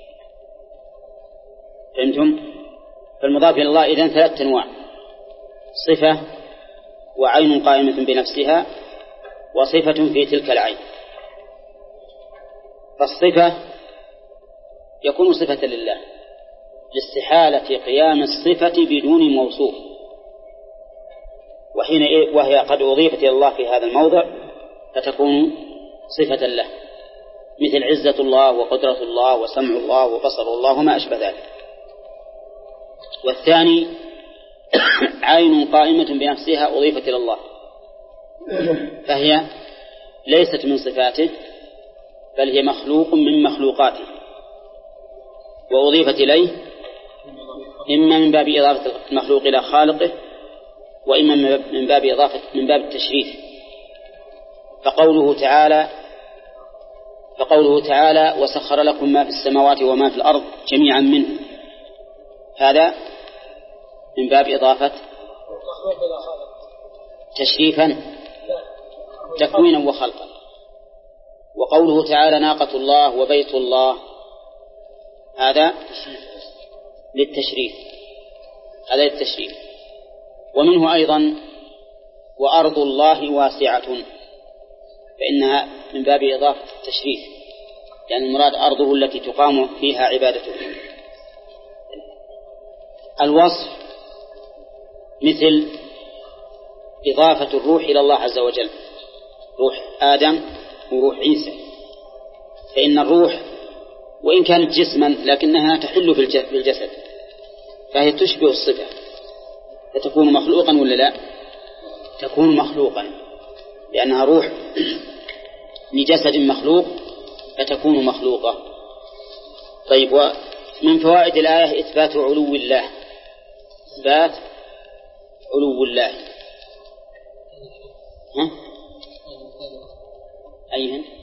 فهمتم؟ فالمضاف إلى الله إذن 3 أنواع: صفة وعين قائمة بنفسها وصفة في تلك العين. فالصفة يكون صفة لله لاستحالة قيام الصفة بدون موصوف، وهي قد أضيفت إلى الله في هذا الموضع فتكون صفة له، مثل عزة الله وقدرة الله وسمع الله وبصر الله وما أشبه ذلك. والثاني عين قائمة بنفسها أضيفت إلى الله، فهي ليست من صفاته بل هي مخلوق من مخلوقاته، وأضيفت إليه إما من باب إضافة المخلوق إلى خالقه، وإما من باب التشريف. فقوله تعالى وسخر لكم ما في السماوات وما في الأرض جميعا منه، هذا من باب إضافة تشريفا تكوينا وخلقا. وقوله تعالى ناقة الله وبيت الله، هذا للتشريف، هذا للتشريف. ومنه أيضا وأرض الله واسعة، فإنها من باب إضافة التشريف، يعني المراد أرضه التي تقام فيها عبادته. الوصف مثل إضافة الروح إلى الله عز وجل، روح آدم وروح عيسى، فإن الروح وإن كانت جسما لكنها تحل في الجسد، فهي تشبه الصفة، فتكون مخلوقا ولا لا؟ تكون مخلوقا، لأنها روح لجسد مخلوق فتكون مخلوقة. طيب، ومن فوائد الآية إثبات علو الله، إثبات علو الله. أيهن؟